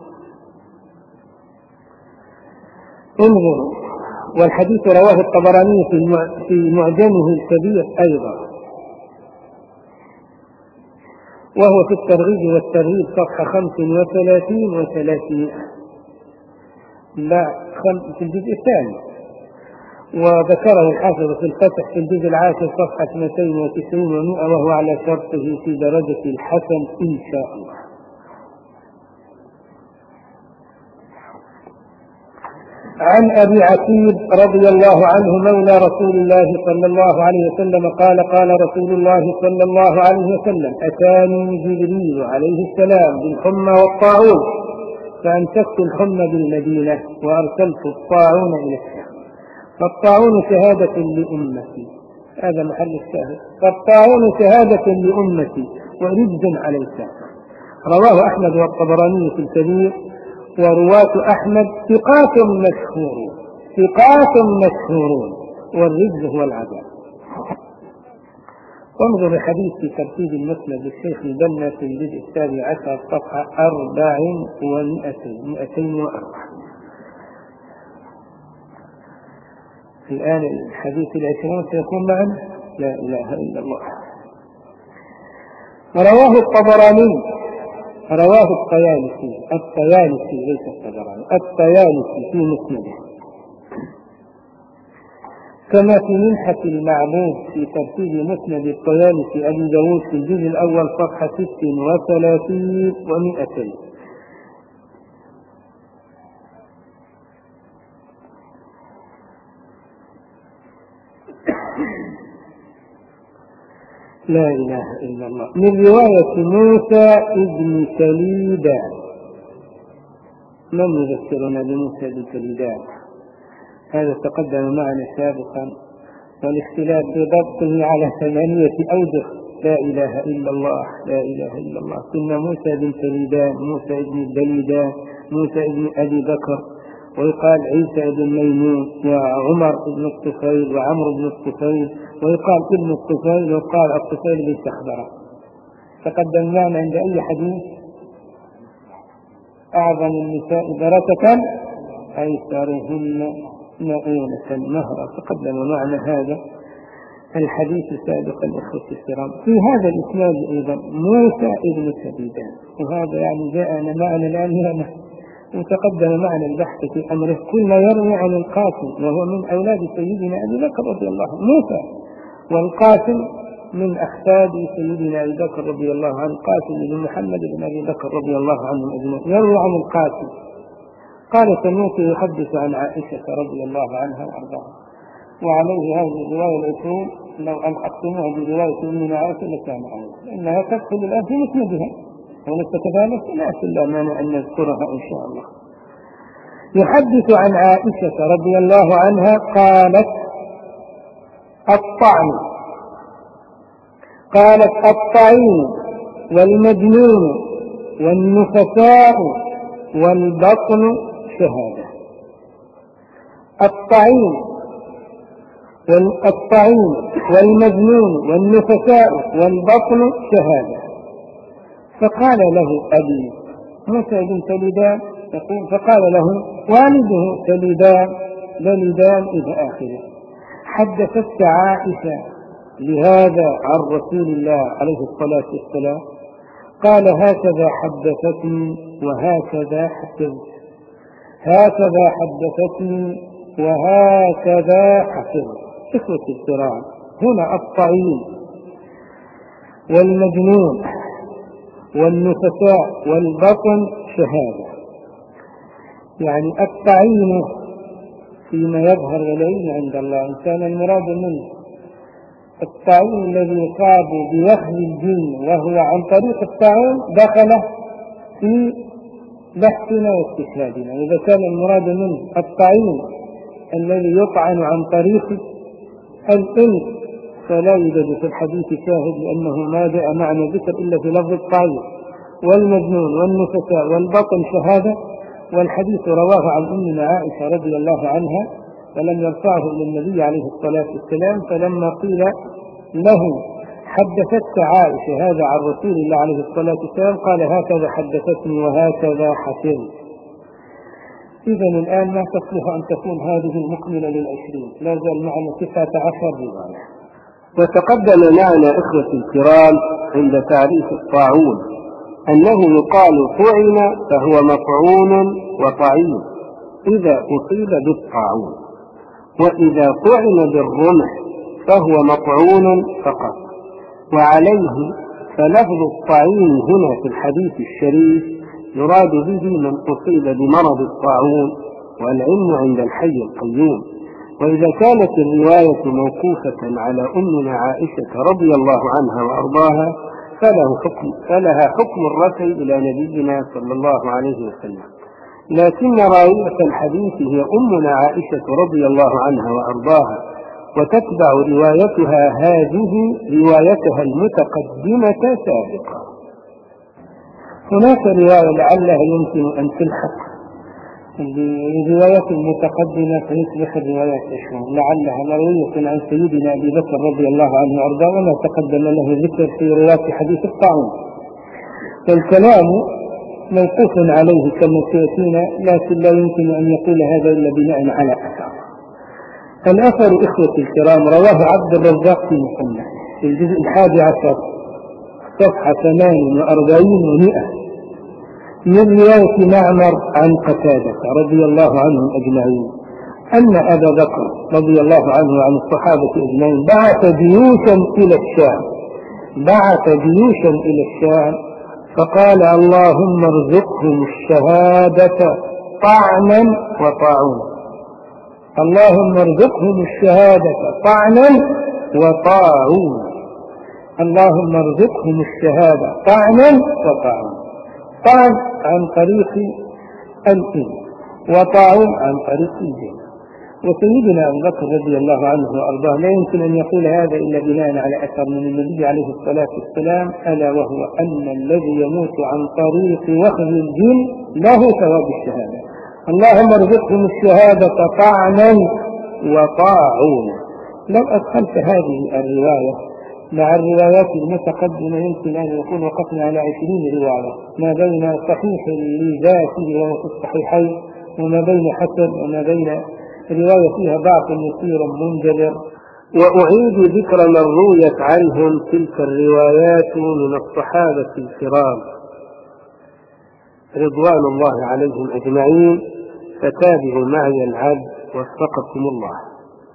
A: انظروا. والحديث رواه الطبراني في معجمه الكبير أيضا، وهو في الترغيب والترهيب صفحة خمس وثلاثين وثلاثين، لا في الجزء الثاني. وذكره الحافظ في الفتح في الجزء العاشر صفحة اثنتين وتسعين ومئة، وهو على شرطه في درجة الحسن إن شاء الله. عن أبي عتيب رضي الله عنه مولى رسول الله صلى الله عليه وسلم قال: قال رسول الله صلى الله عليه وسلم: أتاني جبريل عليه السلام بالحمى والطاعون فأمسكت الحمى بالمدينة وأرسلت الطاعون إلى الشام. فالطاعون شهادة لأمتي، هذا محل الشاهد، فالطاعون شهادة لأمتي ورجز على الكافر. رواه أحمد والطبراني في الكبير. ورواة أحمد ثقات مشهورون ثقات مشهورون والرجز هو العذاب. وانظر الحديث في ترتيب المسند للشيخ البنا في الجزء السابع عشر صفحة أربع ومئتين مئتين وأربعة. الآن الحديث العشرون سيكون معنا. لا إله إلا الله. رواه الطبراني، رواه الطيالسي الطيالسي ليس الطبراني، الطيالسي في مسنده، كما في منحة المعبود في ترتيب مسند الطيالسي أبي داود في الجزء الأول صفحة ست وثلاثين ومئتين. لا إله إلا الله. من رواية موسى ابن كليدان. من يذكرنا بموسى بن كليدان؟ هذا تقدم معنا سابقا، والاختلاف بضبطه على ثمانية أوجه. لا إله إلا الله، لا إله إلا الله. ثم موسى بن كليدان، موسى بن بليدان، موسى بن أبي بكر، ويقال عيسى بن ميمون، وعمر بن الطفيل، وعمرو بن الطفيل، ويقال ابن الطفيل، ويقال الطفيل بن سخبرة. تقدم معنا عند أي حديث أعظم النساء بركة أيسرهن مؤونة مهرا. تقدم معنا هذا الحديث سابقا الأخوة الكرام. في هذا الإسناد أيضا موسى ابن كليدان، وهذا يعني جاءنا معنا الآن هنا، وتقدم معنا البحث في أمره. كل يروي عن القاسم وهو من أولاد سيدنا أبي بكر رضي الله عنه، موسى، والقاسم من أحفاد سيدنا أبي بكر رضي الله عنه، قاسم بن محمد بن أبي بكر رضي الله عنه أجمعين. يروي عن القاسم قال سمعت يحدث عن عائشة رضي الله عنها وأرضاها. وعليه هذه الرواية الأصول لو أن أقسمها برواية أمنا عائشة لكان عائشة، إنها تدخل الآن في مسندها، ولست كذلك لا إلا مانع أن نذكرها إن شاء الله. يحدث عن عائشة رضي الله عنها قالت الطعن، قالت الطعين والمجنون والنفساء والبطن شهادة. الطعين والطعين والمجنون والنفساء والبطن شهادة. فقال له أبي موسى بن كليدان يقول، فقال له والده كليدان بلدان إلى آخره، حدثتك عائشة لهذا عن رسول الله عليه الصلاة والسلام؟ قال هكذا حدثتني وهكذا حفظت، هكذا حدثتني وهكذا حفظت. إخوة الكرام، هنا الطعين والمجنون والنفساء والبطن شهادة. يعني الطعين فيما يظهر إليه عند الله إن كان المراد منه الطاعون الذي يصاب بوهن الجن وهو عن طريق الطاعون دخل في بحثنا واستشهادنا. إذا كان المراد منه الطاعون الذي يطعن عن طريق الإنس فلا يوجد في الحديث شاهد، لأنه ما جاء معنى ذكر إلا في لفظ الطاعون. والمجنون والنفساء والبطن شهادة، والحديث رواه عن أمنا عائشة رضي الله عنها ولم يرفعه إلى النبي عليه الصلاة والسلام، فلما قيل له حدثتك عائشة هذا عن رسول الله عليه الصلاة والسلام قال هكذا حدثتني وهكذا حفظت. إذن الآن ما تصلح أن تكون هذه المكملة للعشرين، لا زال معنا تسعة عشر رواية.
B: وتقدم معنا إخوة الكرام عند تعريف الطاعون أنه يقال طعن فهو مطعون وطعين إذا أصيب بالطاعون، وإذا طعن بالرمح فهو مطعون فقط. وعليه فلفظ الطاعين هنا في الحديث الشريف يراد به من أصيب بمرض الطاعون، والعلم عند الحي القيوم. وإذا كانت الرواية موقوفة على أمنا عائشة رضي الله عنها وأرضاها فله حكم فلها حكم الرفع إلى نبينا صلى الله عليه وسلم، لكن راوية الحديث هي أمنا عائشة رضي الله عنها وأرضاها، وتتبع روايتها هذه روايتها المتقدمة سابقا.
A: هناك رواية لعلها يمكن أن تلحق الروايات المتقدمة فيصبح الروايات أشهر، لعلها مروية عن سيدنا أبي بكر رضي الله عنه وأرضاه وما تقدم له ذكر في رواية حديث الطاعون. فالكلام موقوف عليه كما سيأتينا، لكن لا يمكن أن يقول هذا إلا بناء على أثر. الأثر إخوتي الكرام رواه عبد الرزاق في مصنفه في الجزء الحادي عشر صفحة ثمان وأربعين ومئة من رواية معمر عن قتادة رضي الله عنهم أجمعين أن أبا بكر رضي الله عنه وعن الصحابة أجمعين بعث جيوشا إلى الشام بعث جيوشا إلى الشام فقال اللهم ارزقهم الشهادة طعنا وطاعونا. اللهم ارزقهم الشهادة طعنا وطاعونا. اللهم ارزقهم الشهادة طعنا وطاعونا. طعن عن طريق الإن وطاعون عن طريق الجن. وسيدنا أبو بكر رضي الله عنه وأرضاه لا يمكن أن يقول هذا إلا بناء على أثر من النبي عليه الصلاة والسلام، ألا وهو أن الذي يموت عن طريق وخز الجن له ثواب الشهادة. اللهم ارزقهم الشهادة طعنا وطاعونا. لو أدخلت هذه الرواية مع الروايات المتقدمة يمكن أن يكون وقفنا على عشرين رواية ما بين صحيح لذاته وهو في الصحيحين وما بين حسن وما بين رواية فيها ضعف يسير منجبر.
B: وأعيد ذكر من رويت عنهم تلك الروايات من الصحابة الكرام رضوان الله عليهم أجمعين، فتابعوا معي العد وفقكم الله.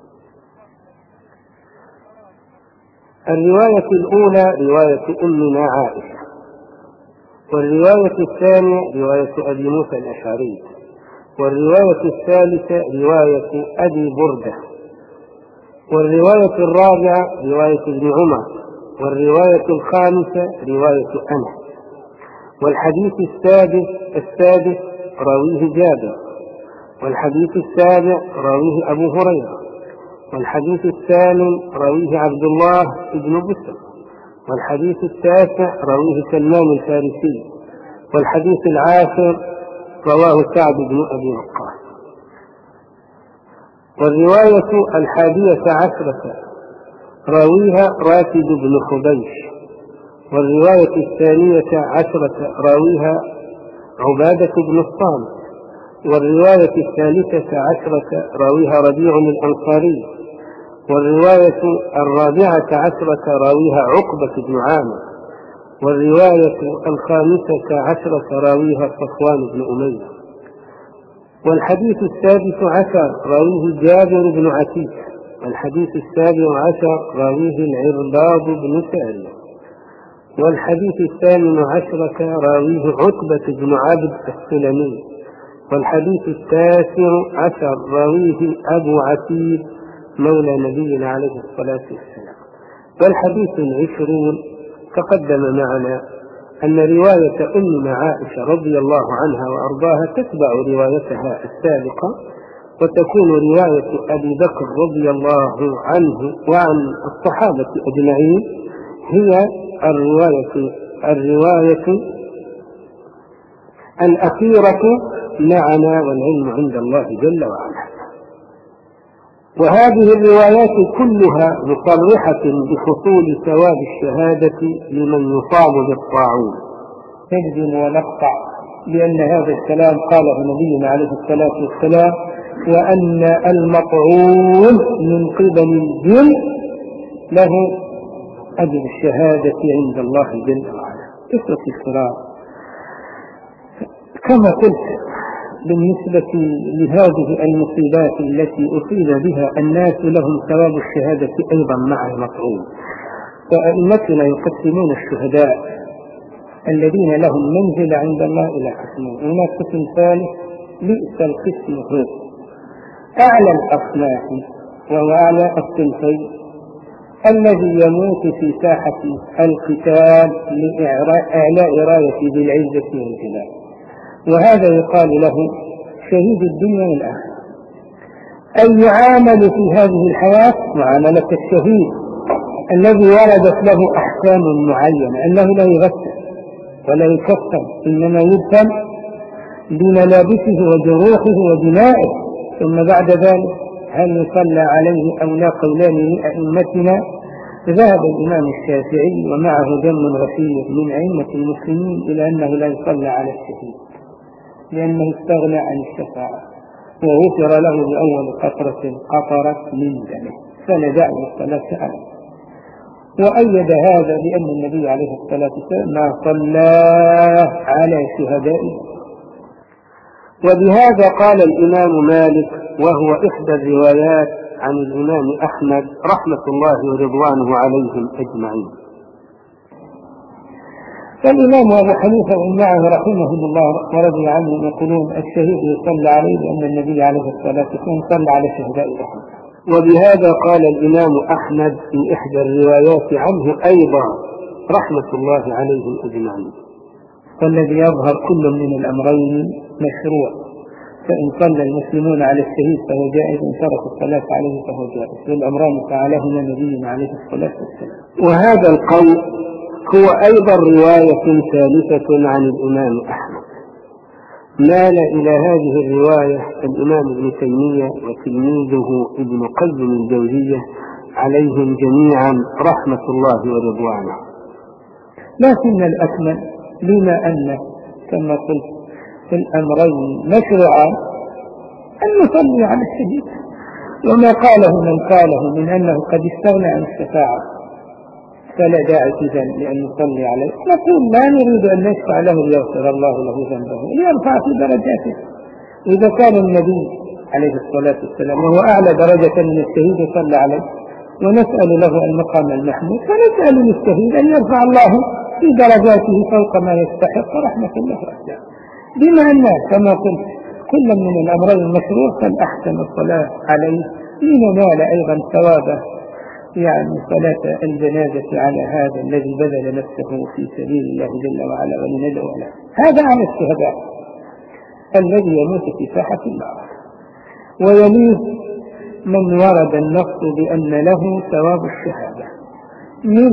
B: الرواية الأولى رواية أمنا عائشة، والرواية الثانية رواية أبي موسى الأشعري، والرواية الثالثة رواية أبي بردة، والرواية الرابعة رواية ابن عمر، والرواية الخامسة رواية أنس، والحديث السادس السادس راويه جابر، والحديث السابع راويه أبو هريرة، والحديث الثامن راويه عبد الله بن بسر، والحديث التاسع راويه سلمان الفارسي، والحديث العاشر رواه سعد بن أبي وقاص. والرواية الحادية عشرة راويها راشد بن خبيش، والرواية الثانية عشرة راويها عبادة بن الصامت، والرواية الثالثة عشرة راويها ربيع الأنصاري، والرواية الرابعة عشرة راويها عقبة بن عامر، والرواية الخامسة عشرة راويها صفوان بن أمية، والحديث السادس عشر راويه جابر بن عتيق، والحديث السابع عشر راويه العرباض بن سارية، والحديث الثامن عشرة راويه عتبة بن عبد السلمي، والحديث التاسع عشر راويه أبو عتيق مولى نبينا عليه الصلاة والسلام. والحديث العشرون تقدم معنا أن رواية أم عائشة رضي الله عنها وأرضاها تتبع روايتها السابقة، وتكون رواية أبي بكر رضي الله عنه وعن الصحابة أجمعين هي الرواية الرواية الأخيرة معنا، والعلم عند الله جل وعلا. وهذه الروايات كلها مصرحة بحصول ثواب الشهادة لمن يصاب بالطاعون.
A: نجزم ونقطع بأن هذا الكلام قاله نبينا عليه الصلاة والسلام، وأن المطعون من قبل الجن له أجر الشهادة عند الله جل وعلا. إخوة الكرام، كما قلت بالنسبة لهذه المصيبات التي أصيب بها الناس لهم ثواب الشهادة أيضا مع المطعون. فأئمتنا يقسمون الشهداء الذين لهم منزل عند الله إلى قسمين. هناك قسم ثالث بئس القسم هو أعلى الأصناف، وهو أعلى الصنفين الذي يموت في ساحة القتال لإعلاء راية ذي العزة والجلال، وهذا يقال له شهيد الدنيا والآخرة، أي يعامل في هذه الحياة معاملة الشهيد الذي وردت له أحكام معينة، أنه لا يغسل ولا يكفن، إنما يدفن بملابسه وجروحه ودمائه، ثم بعد ذلك هل يصلى عليه أو لا؟ قولان لأئمتنا. ذهب الإمام الشافعي ومعه دم غفير من أئمة المسلمين إلى أنه لا يصلى على الشهيد، لأنه استغنى عن الشفاعة وغفر له بأول قطرة قطرت من دمه فلا الصلاة عليه. وأيد هذا بأن النبي عليه الصلاة والسلام ما صلى على شهدائه.
B: وبهذا قال الإمام مالك، وهو إحدى الروايات عن الإمام أحمد رحمة الله ورضوانه عليهم أجمعين.
A: فالإمام أبو حنيفة ومعه رحمه الله ورضي عنهم يقولون الشهيد يصلى عليه لأن النبي عليه الصلاة والسلام صلى على شهداء أحد.
B: وبهذا قال الإمام أحمد في إحدى الروايات عنه أيضا رحمة الله عليهم أجمعين.
A: والذي يظهر كل من الأمرين مشروع، فإن صلى المسلمون على الشهيد فهو جائز، إن تركوا الصلاة عليه فهو جائز، والأمران فعلهما نبينا عليه الصلاة والسلام.
B: وهذا القول هو أيضا رواية ثالثة عن الإمام أحمد. مال إلى هذه الرواية الإمام ابن تيمية وتلميذه ابن قيم الجوزية عليهم جميعا رحمة الله ورضوانه.
A: لكن الأكمل بما أن كما قلت في الأمرين مشروعا أن نصلي على الشهيد، وما قاله من قاله من أنه قد استغنى عن الشفاعة فلا داعي إذن لأن نصلي عليه. نقول لا نريد أن نشفع له ليغفر الله له ذنبه ليرفع في درجاته. إذا كان النبي عليه الصلاة والسلام وهو أعلى درجة من الشهيد صلى عليه ونسأل له المقام المحمود، فنسأل للشهيد أن يرفع الله في درجاته فوق ما يستحق رحمة الله وأسلام. بما أن كما قلت كل من الأمرين مشروع فالأحسن الصلاة عليه لننال أيضا ثوابه، يعني صلاة الجنازة على هذا الذي بذل نفسه في سبيل الله جل وعلا ولندعو له. هذا عن الشهداء الذي يموت في ساحة المعركة. ويليه من ورد النص بأن له ثواب الشهادة من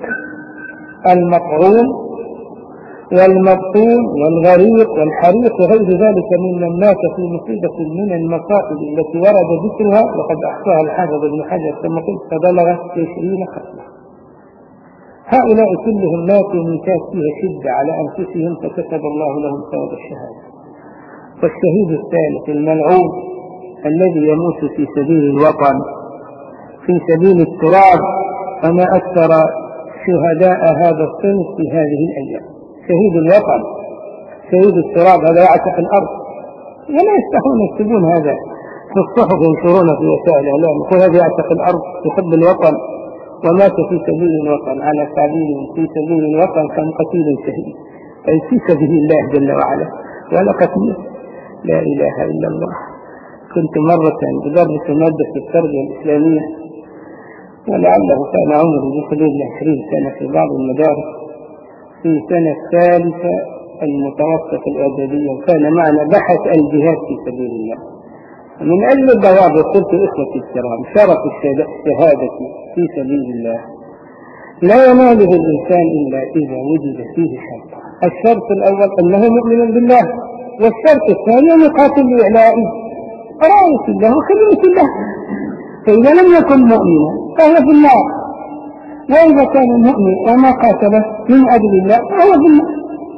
A: المطعون والمبطون والغريق والحريق وغير ذلك ممن مات في مصيبة من المصائب التي ورد ذكرها، وقد أحصاها الحافظ ابن حجر كما قلت فبلغ عشرين خصلة. هؤلاء كلهم ماتوا من كانت فيها شدة على أنفسهم فكتب الله لهم ثواب الشهادة. والشهيد الثالث الملعون الذي يموت في سبيل الوطن في سبيل التراب، فما أكثر شهداء هذا الصنف في هذه الأيام. شهيد الوطن شهيد التراب هذا يعتق الأرض، ولا يستحون يكتبون هذا في الصحف وينشرونه في وسائل الإعلام، يقول هذا يعتق الأرض يحب الوطن ومات في سبيل الوطن على تعبير في سبيل الوطن كان قتيل شهيد، أي في سبيل الله جل وعلا ولا قتيل. لا إله إلا الله. كنت مرة بدرس مادة التربية الإسلامية ولعله كان عمري بحدود عشرين سنة في بعض المدارس في سنة الثالثة المتوسط الأدبية، وكان معنا بحث الجهاد في سبيل الله. من أجل الضوابط قلت إخوتي الكرام شرف الشهادة في سبيل الله لا يناله الإنسان إلا إذا وجد فيه شرطان. الشرط الأول أنه مؤمن بالله، والشرط الثاني أن يقاتل لإعلائه راية الله وكلمة الله. فإذا لم يكن مؤمنا فهو في النار، وإذا كان مؤمن وما قاتله من أجل الله فهو في النار.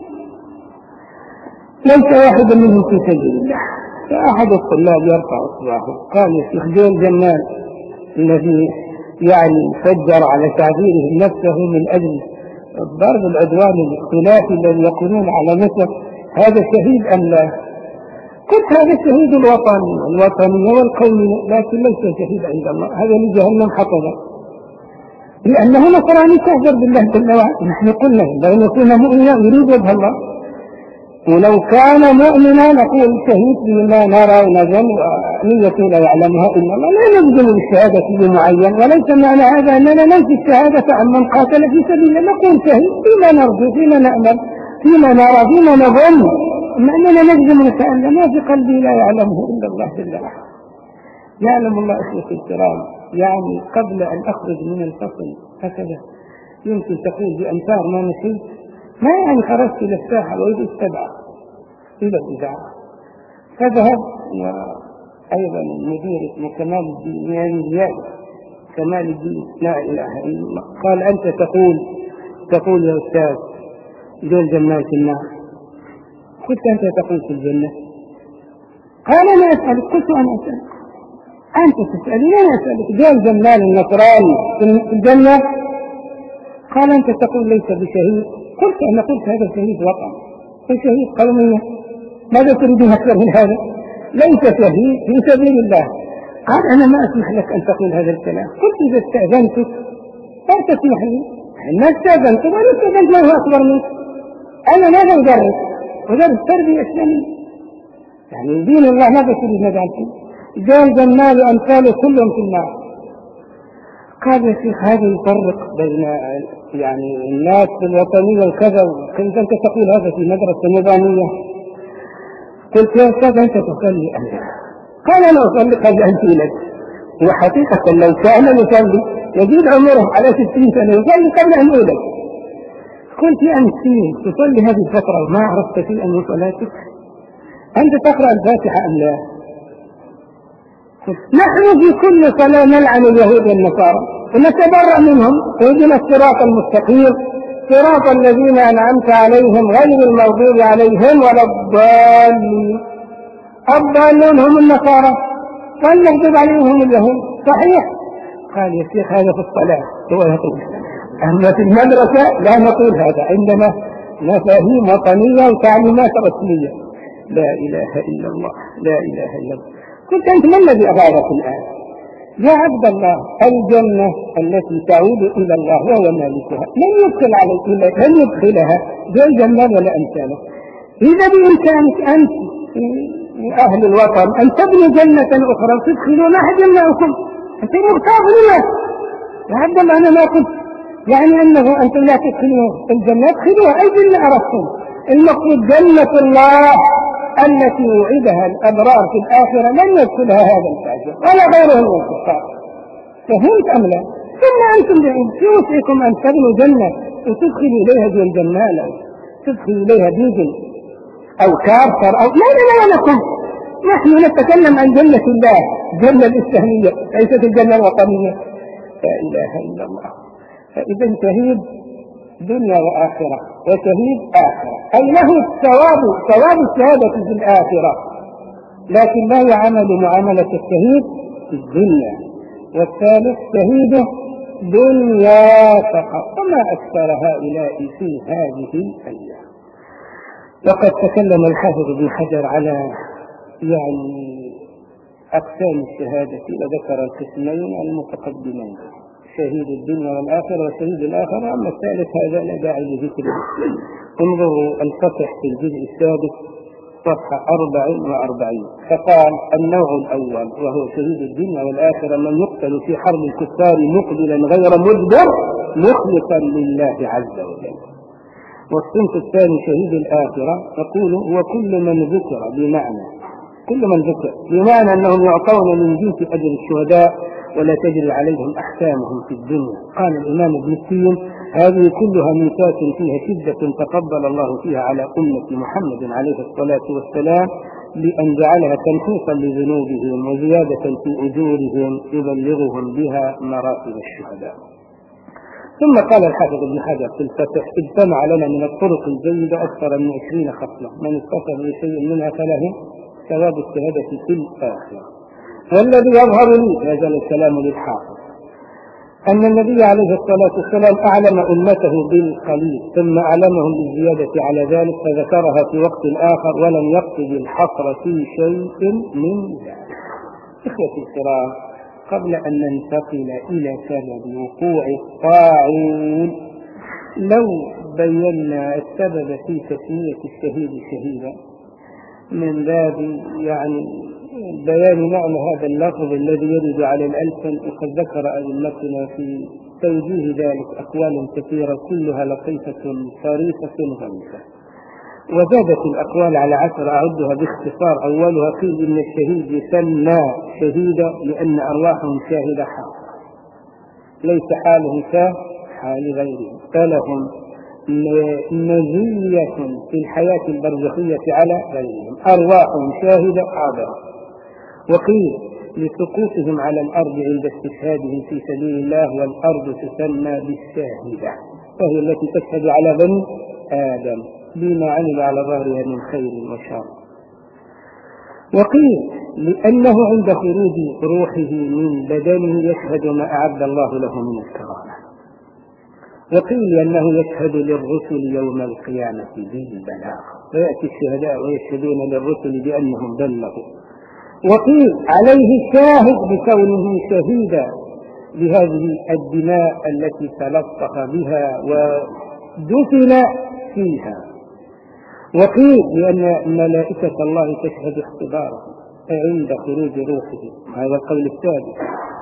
A: ليس واحد منهم في سبيل الله. فأحد الطلاب يرفع إصبعه قال يا شيخ جول جمال الذي يعني فجر على تعبيره نفسه من أجل الضرب العدوان الاختلافي الذي يقولون على مصر هذا شهيد أم لا؟ قلت هذا شهيد الوطن والوطنية والقومية، لكن ليس شهيد عند الله، هذا لجهنم حطبا، لأنه نصراني كافر بالله جل وعلا. نحن قلنا لو يكون مؤمنا يريد وجه الله، ولو كان مؤمنا نقول شهيد بما نرى ونجم ونية لا يعلمها إلا الله، لا نجزم بالشهادة بمعين، وليس معنى هذا أننا ننفي الشهادة عن من قاتل في سبيل الله. نقول شهيد فيما نرجو فيما نأمل فيما نرى فيما نظن، أما أننا نجزم نتألم ما في قلبي لا يعلمه إلا الله جل وعلا. يعلم الله أخوتي الكرام، يعني قبل أن أخرج من الفصل هكذا يمكن تقول بأمتار ما نسيت، ما يعني خرجت إلى الساحة وإذ استبعى، إلى الإذاعة. فذهب، وأيضا المدير اسمه كمال الدين يعني زيادة كمال الدين لا إله إلا الله، قال أنت تقول تقول يا أستاذ دول جنات النار، قلت أنت تقول في الجنة. قال أنا أسألك، قلت أنا أسألك، أنت تسألني أنا أسألك، دول جمال النصراني في الجنة؟ قال أنت تقول ليس بشهيد، قلت أنا قلت هذا شهيد وطن وشهيد قومية، ماذا تريدون أكثر من هذا؟ ليس شهيد في سبيل الله. قال أنا ما أسمح لك أن تقول هذا الكلام. قلت إذا استأذنتك لا تسمح لي، ما استأذنت ولا استأذنت ما هو أكبر منك، أنا ماذا أدرس؟ أدرس تربية إسلامية، يعني دين الله ماذا تريد نجعل فيه؟ جال جمال أمثاله كلهم في النار. قال يا شيخ هذا يفرق بين يعني الناس في الوطنية وكذا، كنت أنت تقول هذا في مدرسة نظامية. قلت يا أستاذ أنت تصلي أنا؟ قال أنا أصلي قبل أن تولد، وحقيقة لو كان يصلي يزيد عمره على ستين سنة يصلي قبل أن يولد. قلت يا مسكين تصلي هذه الفترة وما عرفت شيئا من صلاتك؟ أنت تقرأ الفاتحة أم لا؟ نحن في كل صلاة نلعن اليهود والنصارى ونتبرأ منهم ويجينا الصراط المستقيم صراط الذين أنعمت عليهم غير المغضوب عليهم ولا الضالين. الضالون هم النصارى والمغضوب عليهم اليهود، صحيح؟ قال يا شيخ هذا في الصلاة هو يقول، أما في المدرسة لا نقول هذا، عندنا مفاهيم وطنية وتعليمات رسمية. لا إله إلا الله، لا إله إلا الله. قلت أنت ما الذي أغارك الآن يا عبد الله؟ الجنة التي تعود إلى الله وهو مالكها من يدخل عليك من يدخلها ذو الجمال ولا أمثاله. إذا بإمكانك أنت أهل الوطن أن تبنوا جنة أخرى تدخلونها جنة أنت مغتاب لله يا عبد الله. أنا ما قلت يعني أنه أنتم لا تدخلوا الجنة، ادخلوها أي جنة أردتم، المقصود جنة الله التي وعدها الأبرار في الآخرة لن يدخلها هذا الفاجر ولا غيره من الكفار. فهمت أم لا؟ ثم أنتم في وسعكم أن تبنوا جنة وتدخلوا إليها ذو الجمال أو تدخلوا إليها ديزل أو كارتر أو لا لا لا لكم. نحن نتكلم عن جنة الله، جنة الإسلامية ليست الجنة الوطنية. لا إله إلا الله. فإذا شهيد دنيا وآخرة وشهيد آخرة، أي له الثواب ثواب الشهادة في الآخرة، لكن لا يعمل معاملة الشهيد في الدنيا. والثالث شهيده دنيا فقط، وما أكثر هؤلاء في هذه الأيام. لقد تكلم الحافظ ابن حجر على يعني أقسام الشهادة وذكر القسمين المتقدمين، شهيد الدنيا والآخرة وشهيد الآخرة، أما الثالث هذا لا داعي لذكره. انظروا الفتح في الجزء السادس صفحة أربع وأربعين، فقال النوع الأول وهو شهيد الدنيا والآخرة من يقتل في حرب الكفار مقبلا غير مدبر مخلصا لله عز وجل. والصنف الثاني شهيد الآخرة يقول هو كل من ذكر بمعنى كل من ذكر بمعنى أنهم يعطون من جنس أجر الشهداء ولا تجري عليهم أحكامهم في الدنيا. قال الإمام ابن السين هذه كلها ميثاق فيها شدة تقبل الله فيها على أمة محمد عليه الصلاة والسلام لأن جعلها تنقيصا لذنوبهم وزيادة في أجورهم يبلغهم بها مراتب الشهداء. ثم قال الحافظ ابن حجر في الفتح اجتمع لنا من الطرق الجيدة أكثر من عشرين خصلة من اتصف بشيء منها فله ثواب الشهادة في الآخرة. والذي يظهر لي هذا الكلام للحافظ أن النبي عليه الصلاة والسلام أعلم أمته بالقليل ثم أعلمهم بالزيادة على ذلك فذكرها في وقت آخر ولم يقصد الحصر في شيء من ذلك. إخوتي الكرام، قبل أن ننتقل إلى سبب وقوع الطاعون لو بينا السبب في تسمية الشهيد شهيدا من باب يعني بيان معنى هذا اللفظ الذي يرد على الألسن، وقد ذكر أئمتنا في توجيه ذلك أقوال كثيرة كلها لطيفة صريحة غليظة، وزادت الأقوال على عشر أعدها باختصار. أولها قيل إن الشهيد يسمى شهيدا لأن أرواحهم شاهدة حال ليس حالهم كحال غيرهم، فلهم مزية في الحياة البرزخية على غيرهم، أرواح شاهدة حاضرة. وقيل لسقوطهم على الأرض عند استشهادهم في سبيل الله، والأرض تسمى بالشاهدة، وهي التي تشهد على بني آدم بما عمل على ظهرها من خير وشر. وقيل لأنه عند خروج روحه من بدنه يشهد ما أعد الله له من الكرامة. وقيل لأنه يشهد للرسل يوم القيامة بالبلاغ، ويأتي الشهداء ويشهدون للرسل بأنهم بلغوا. وقيل عليه شاهد بكونه شهيدا بهذه الدماء التي تلطخ بها ودفن فيها. وقيل لأن ملائكة الله تشهد اختباره عند خروج روحه، هذا القول الثالث.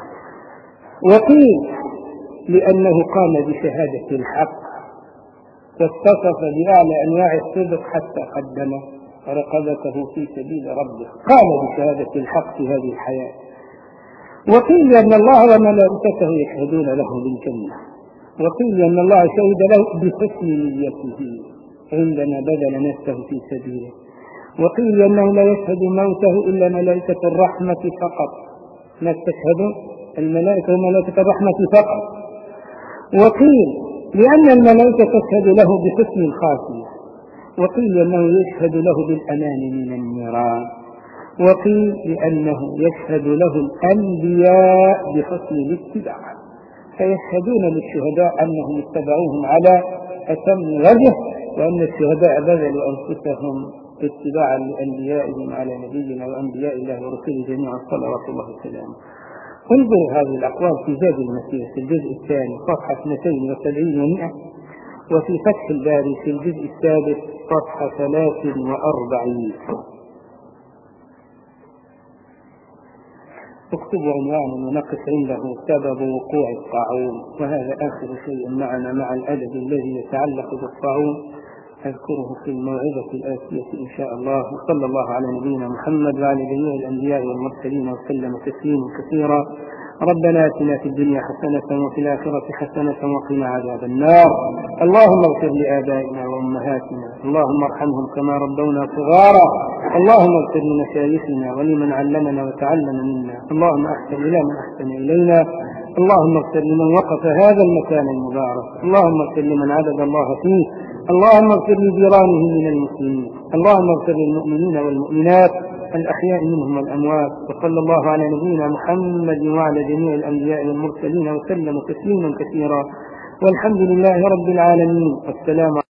A: وقيل لأنه قام بشهادة الحق واتصف بأعلى أنواع الصدق حتى قدم رقبته في سبيل ربه، قام بشهادة الحق في هذه الحياة. وقيل لأن الله وملائكته يشهدون له بالجنة. وقيل لأن الله شهد له بحسن نيته عندما بذل نفسه في سبيله. وقيل لأنه لا يشهد موته إلا ملائكة الرحمة فقط، ما تشهد الملائكة وملائكة الرحمة فقط. وقيل لأن الملائكة تشهد له بحسن الخاتمة. وقيل لأنه يشهد له بالأمان من النيران. وقيل لأنه يشهد له الأنبياء بحسن الاتباع، فيشهدون للشهداء أنهم اتبعوهم على أتم وجه، وأن الشهداء بذلوا أنفسهم اتباعا لأنبيائهم على نبينا وأنبياء الله ورسله جميعا صلوات الله وسلامه. انظروا هذه الأقوال في زاد المسير في الجزء الثاني صفحة اثنتين وسبعين ومئة، وفي فتح الباري في الجزء السادس صفحة ثلاث وأربعين. اكتبوا عنوانا ونقف عنده سبب وقوع الطاعون، وهذا آخر شيء معنا مع الأدب الذي يتعلق بالطاعون أذكره في الموعظة الآتية إن شاء الله. وصلى الله على نبينا محمد وعلى جميع الأنبياء والمرسلين وسلم تسليما كثيرا. ربنا آتنا في الدنيا حسنة وفي الآخرة حسنة وقنا عذاب النار. اللهم اغفر لآبائنا وأمهاتنا، اللهم ارحمهم كما ربونا صغارا. اللهم اغفر لمشايخنا ولمن علمنا وتعلم منا. اللهم احسن إلى من أحسن إلينا. اللهم اغفر لمن وقف هذا المكان المبارك. اللهم اغفر لمن عبد الله فيه. اللهم اغفر لجيرانه من المسلمين. اللهم اغفر للمؤمنين والمؤمنات الأحياء منهم والأموات. وصلى الله على نبينا محمد وعلى جميع الأنبياء والمرسلين وسلم تسليما كثيرا، والحمد لله رب العالمين. والسلام